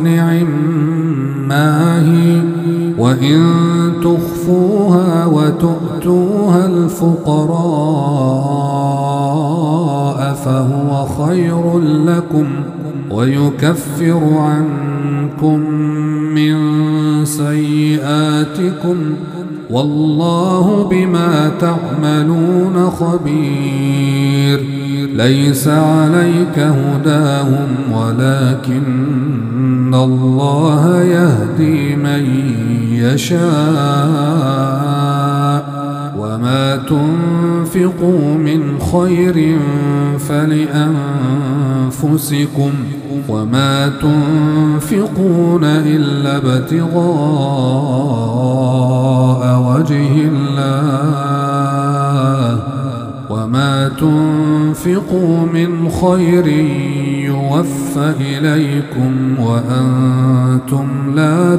Speaker 1: فنعما هي وإن تخفوها وتؤتوها الفقراء فهو خير لكم ويكفر عنكم من سيئاتكم والله بما تعملون خبير ليس عليك هداهم ولكن الله يهدي من يشاء وما تنفقوا من خير فلأنفسكم وما تنفقون إلا ابتغاء وجه الله وما تنفقوا من خير يوفى إليكم وأنتم لا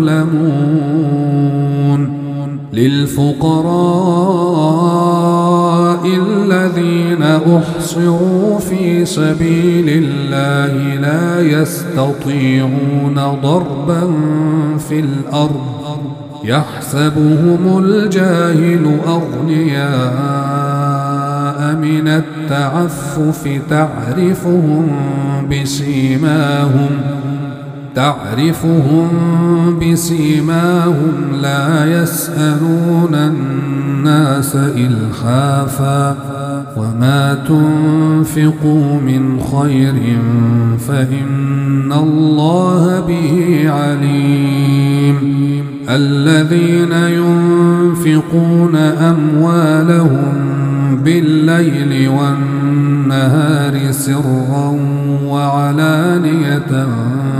Speaker 1: تظلمون للفقراء الذين أحصروا في سبيل الله لا يستطيعون ضربا في الأرض يحسبهم الجاهل أغنياء من التعفف تعرفهم بسيماهم لا يسألون الناس إلحافا وما تنفقوا من خير فإن الله به عليم الذين ينفقون أموالهم بالليل والنهار سرا وعلانية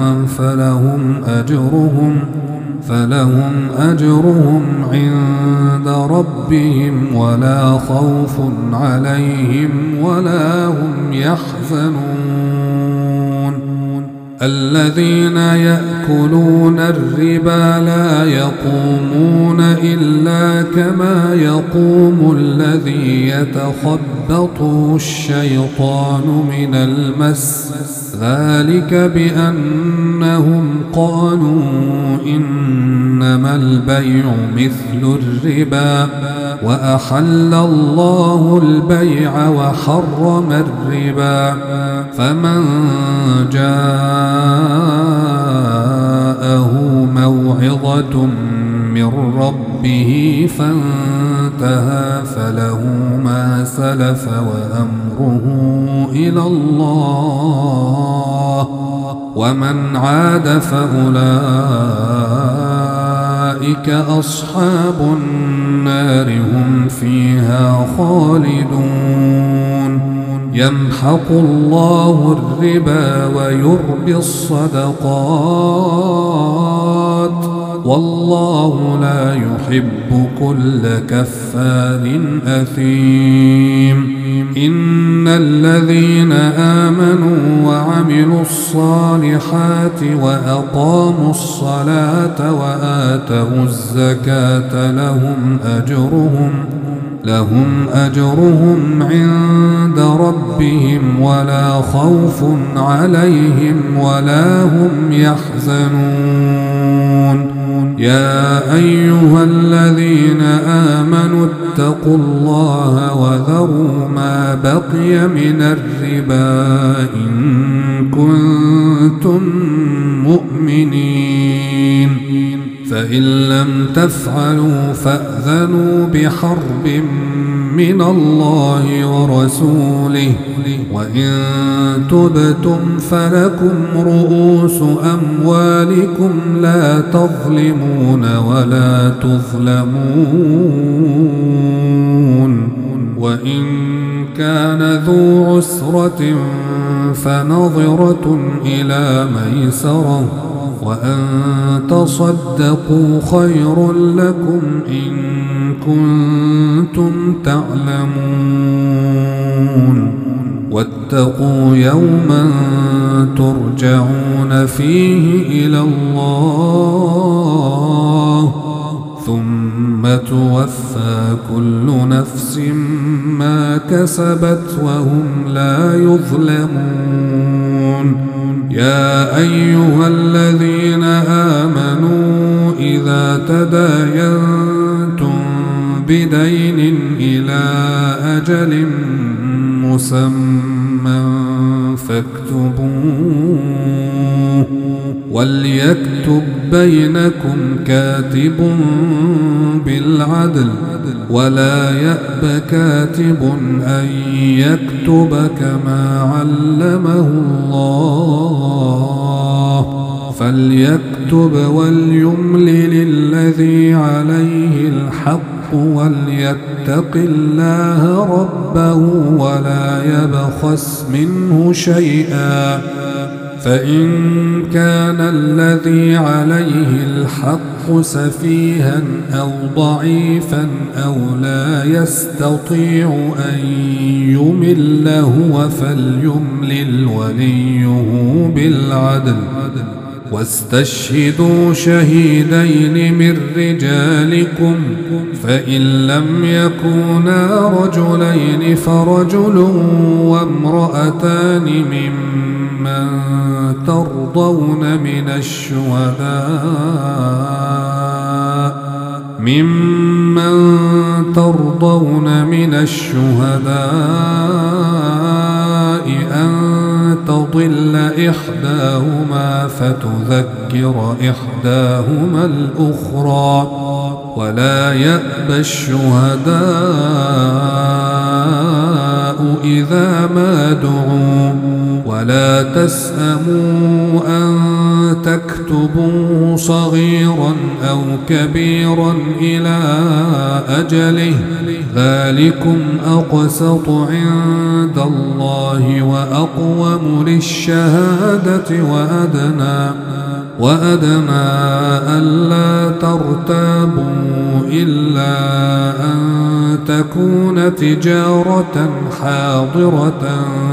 Speaker 1: فلهم أجرهم عند ربهم ولا خوف عليهم ولا هم يحزنون الذين يأكلون الربا لا يقومون إلا كما يقوم الذي يتخبطه الشيطان من المس ذلك بأنهم قالوا إنما البيع مثل الربا وأحل الله البيع وحرم الربا فمن جاءه موعظة من ربه فانتهى فله ما سلف وأمره إلى الله ومن عاد فأولئك أصحاب النار هم فيها خالدون يمحق الله الربا ويربي الصدقات والله لا يحب كل كفار أثيم إن الذين آمنوا وعملوا الصالحات وأقاموا الصلاة وآتوا الزكاة لهم أجرهم عند ربهم ولا خوف عليهم ولا هم يحزنون يا أيها الذين آمنوا اتقوا الله وذروا ما بقي من الربا إن كنتم مؤمنين فإن لم تفعلوا فأذنوا بحرب من الله ورسوله وإن تبتم فلكم رؤوس أموالكم لا تظلمون ولا تظلمون وإن كان ذو عسرة فنظرة إلى ميسرة وأن تصدقوا خير لكم إن كنتم تعلمون واتقوا يوما ترجعون فيه إلى الله ثم توفى كل نفس ما كسبت وهم لا يظلمون يا أيها الذين آمنوا إذا تداينتم بدين إلى أجل مسمى فاكتبوه وليكتب بينكم كاتب بالعدل ولا يأب كاتب أن يكتب كما علمه الله فليكتب وليملل الذي عليه الحق وليتق الله ربه ولا يبخس منه شيئا فإن كان الذي عليه الحق سفيها أو ضعيفا أو لا يستطيع أن يمل هو فليملل وليه بالعدل واستشهدوا شهيدين من رجالكم فإن لم يكونا رجلين فرجل وامرأتان ممن ترضون من الشهداء أن تضل إحداهما فتذكر إحداهما الأخرى ولا يأبى الشهداء إذا ما دعوا ولا تسأموا أن تكتبوه صغيرا أو كبيرا إلى أجله ذلكم أقسط عند الله وأقوم للشهادة وأدنى ألا ترتابوا إلا أن تكون تجارة حاضرة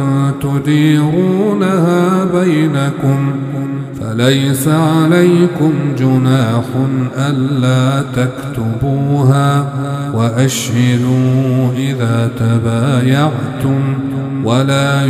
Speaker 1: تديرونها بينكم فليس عليكم جناح ألا تكتبوها وأشهدوا إذا تبايعتم ولا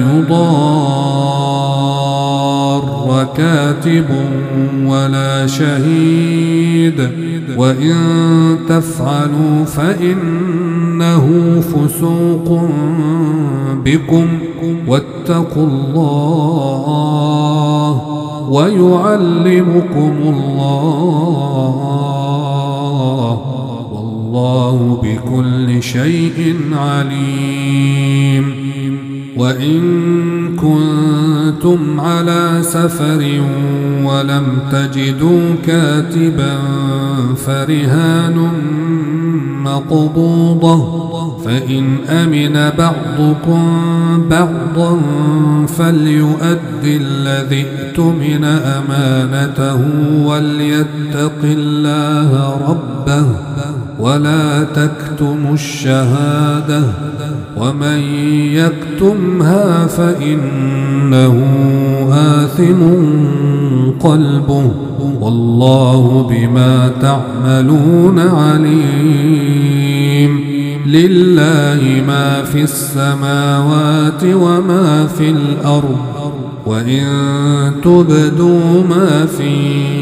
Speaker 1: يضار كاتب ولا شهيد وإن تفعلوا فإنه فسوق بكم واتقوا الله ويعلمكم الله والله بكل شيء عليم وإن كنتم على سفر ولم تجدوا كاتبا فرهان مقبوضة فإن أمن بعضكم بعضا فليؤد الذي اؤتمن أمانته وليتق الله ربه ولا تكتموا الشهادة ومن يكتمها فإنه آثم قلبه والله بما تعملون عليم. لله ما في السماوات وما في الأرض وإن تبدوا ما في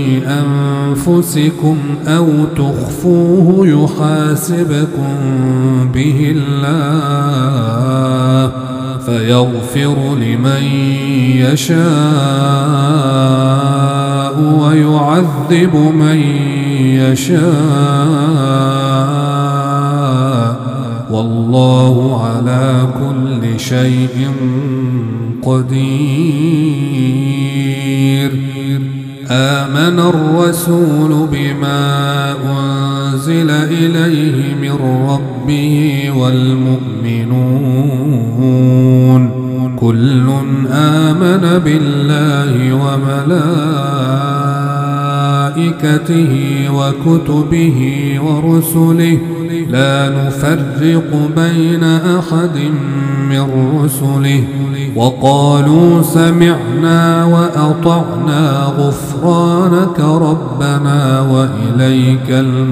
Speaker 1: أنفسكم أو تخفوه يحاسبكم به الله فيغفر لمن يشاء ويعذب من يشاء والله على كل شيء قدير. آمن الرسول بما أنزل إليه من ربه والمؤمنون كل آمن بالله وملائكته وكتبه ورسله لا نفرق بين أحد من رسله وقالوا سمعنا وأطعنا غفرانك ربنا وإليك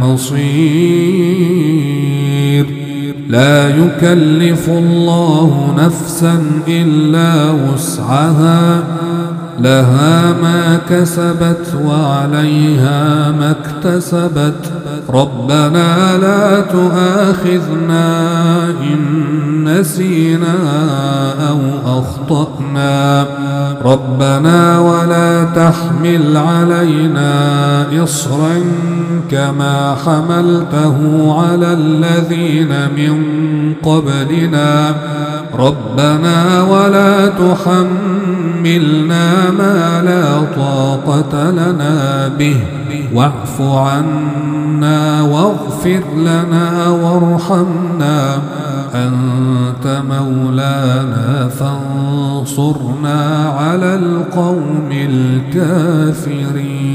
Speaker 1: المصير. لا يكلف الله نفسا إلا وسعها لها ما كسبت وعليها ما اكتسبت ربنا لا تؤاخذنا إن نسينا أو أخطأنا ربنا ولا تحمل علينا إصرا كما حملته على الذين من قبلنا ربنا ولا تحملنا ما لا طاقة لنا به واعف عنا واغفر لنا وارحمنا أنت مولانا فانصرنا على القوم الكافرين.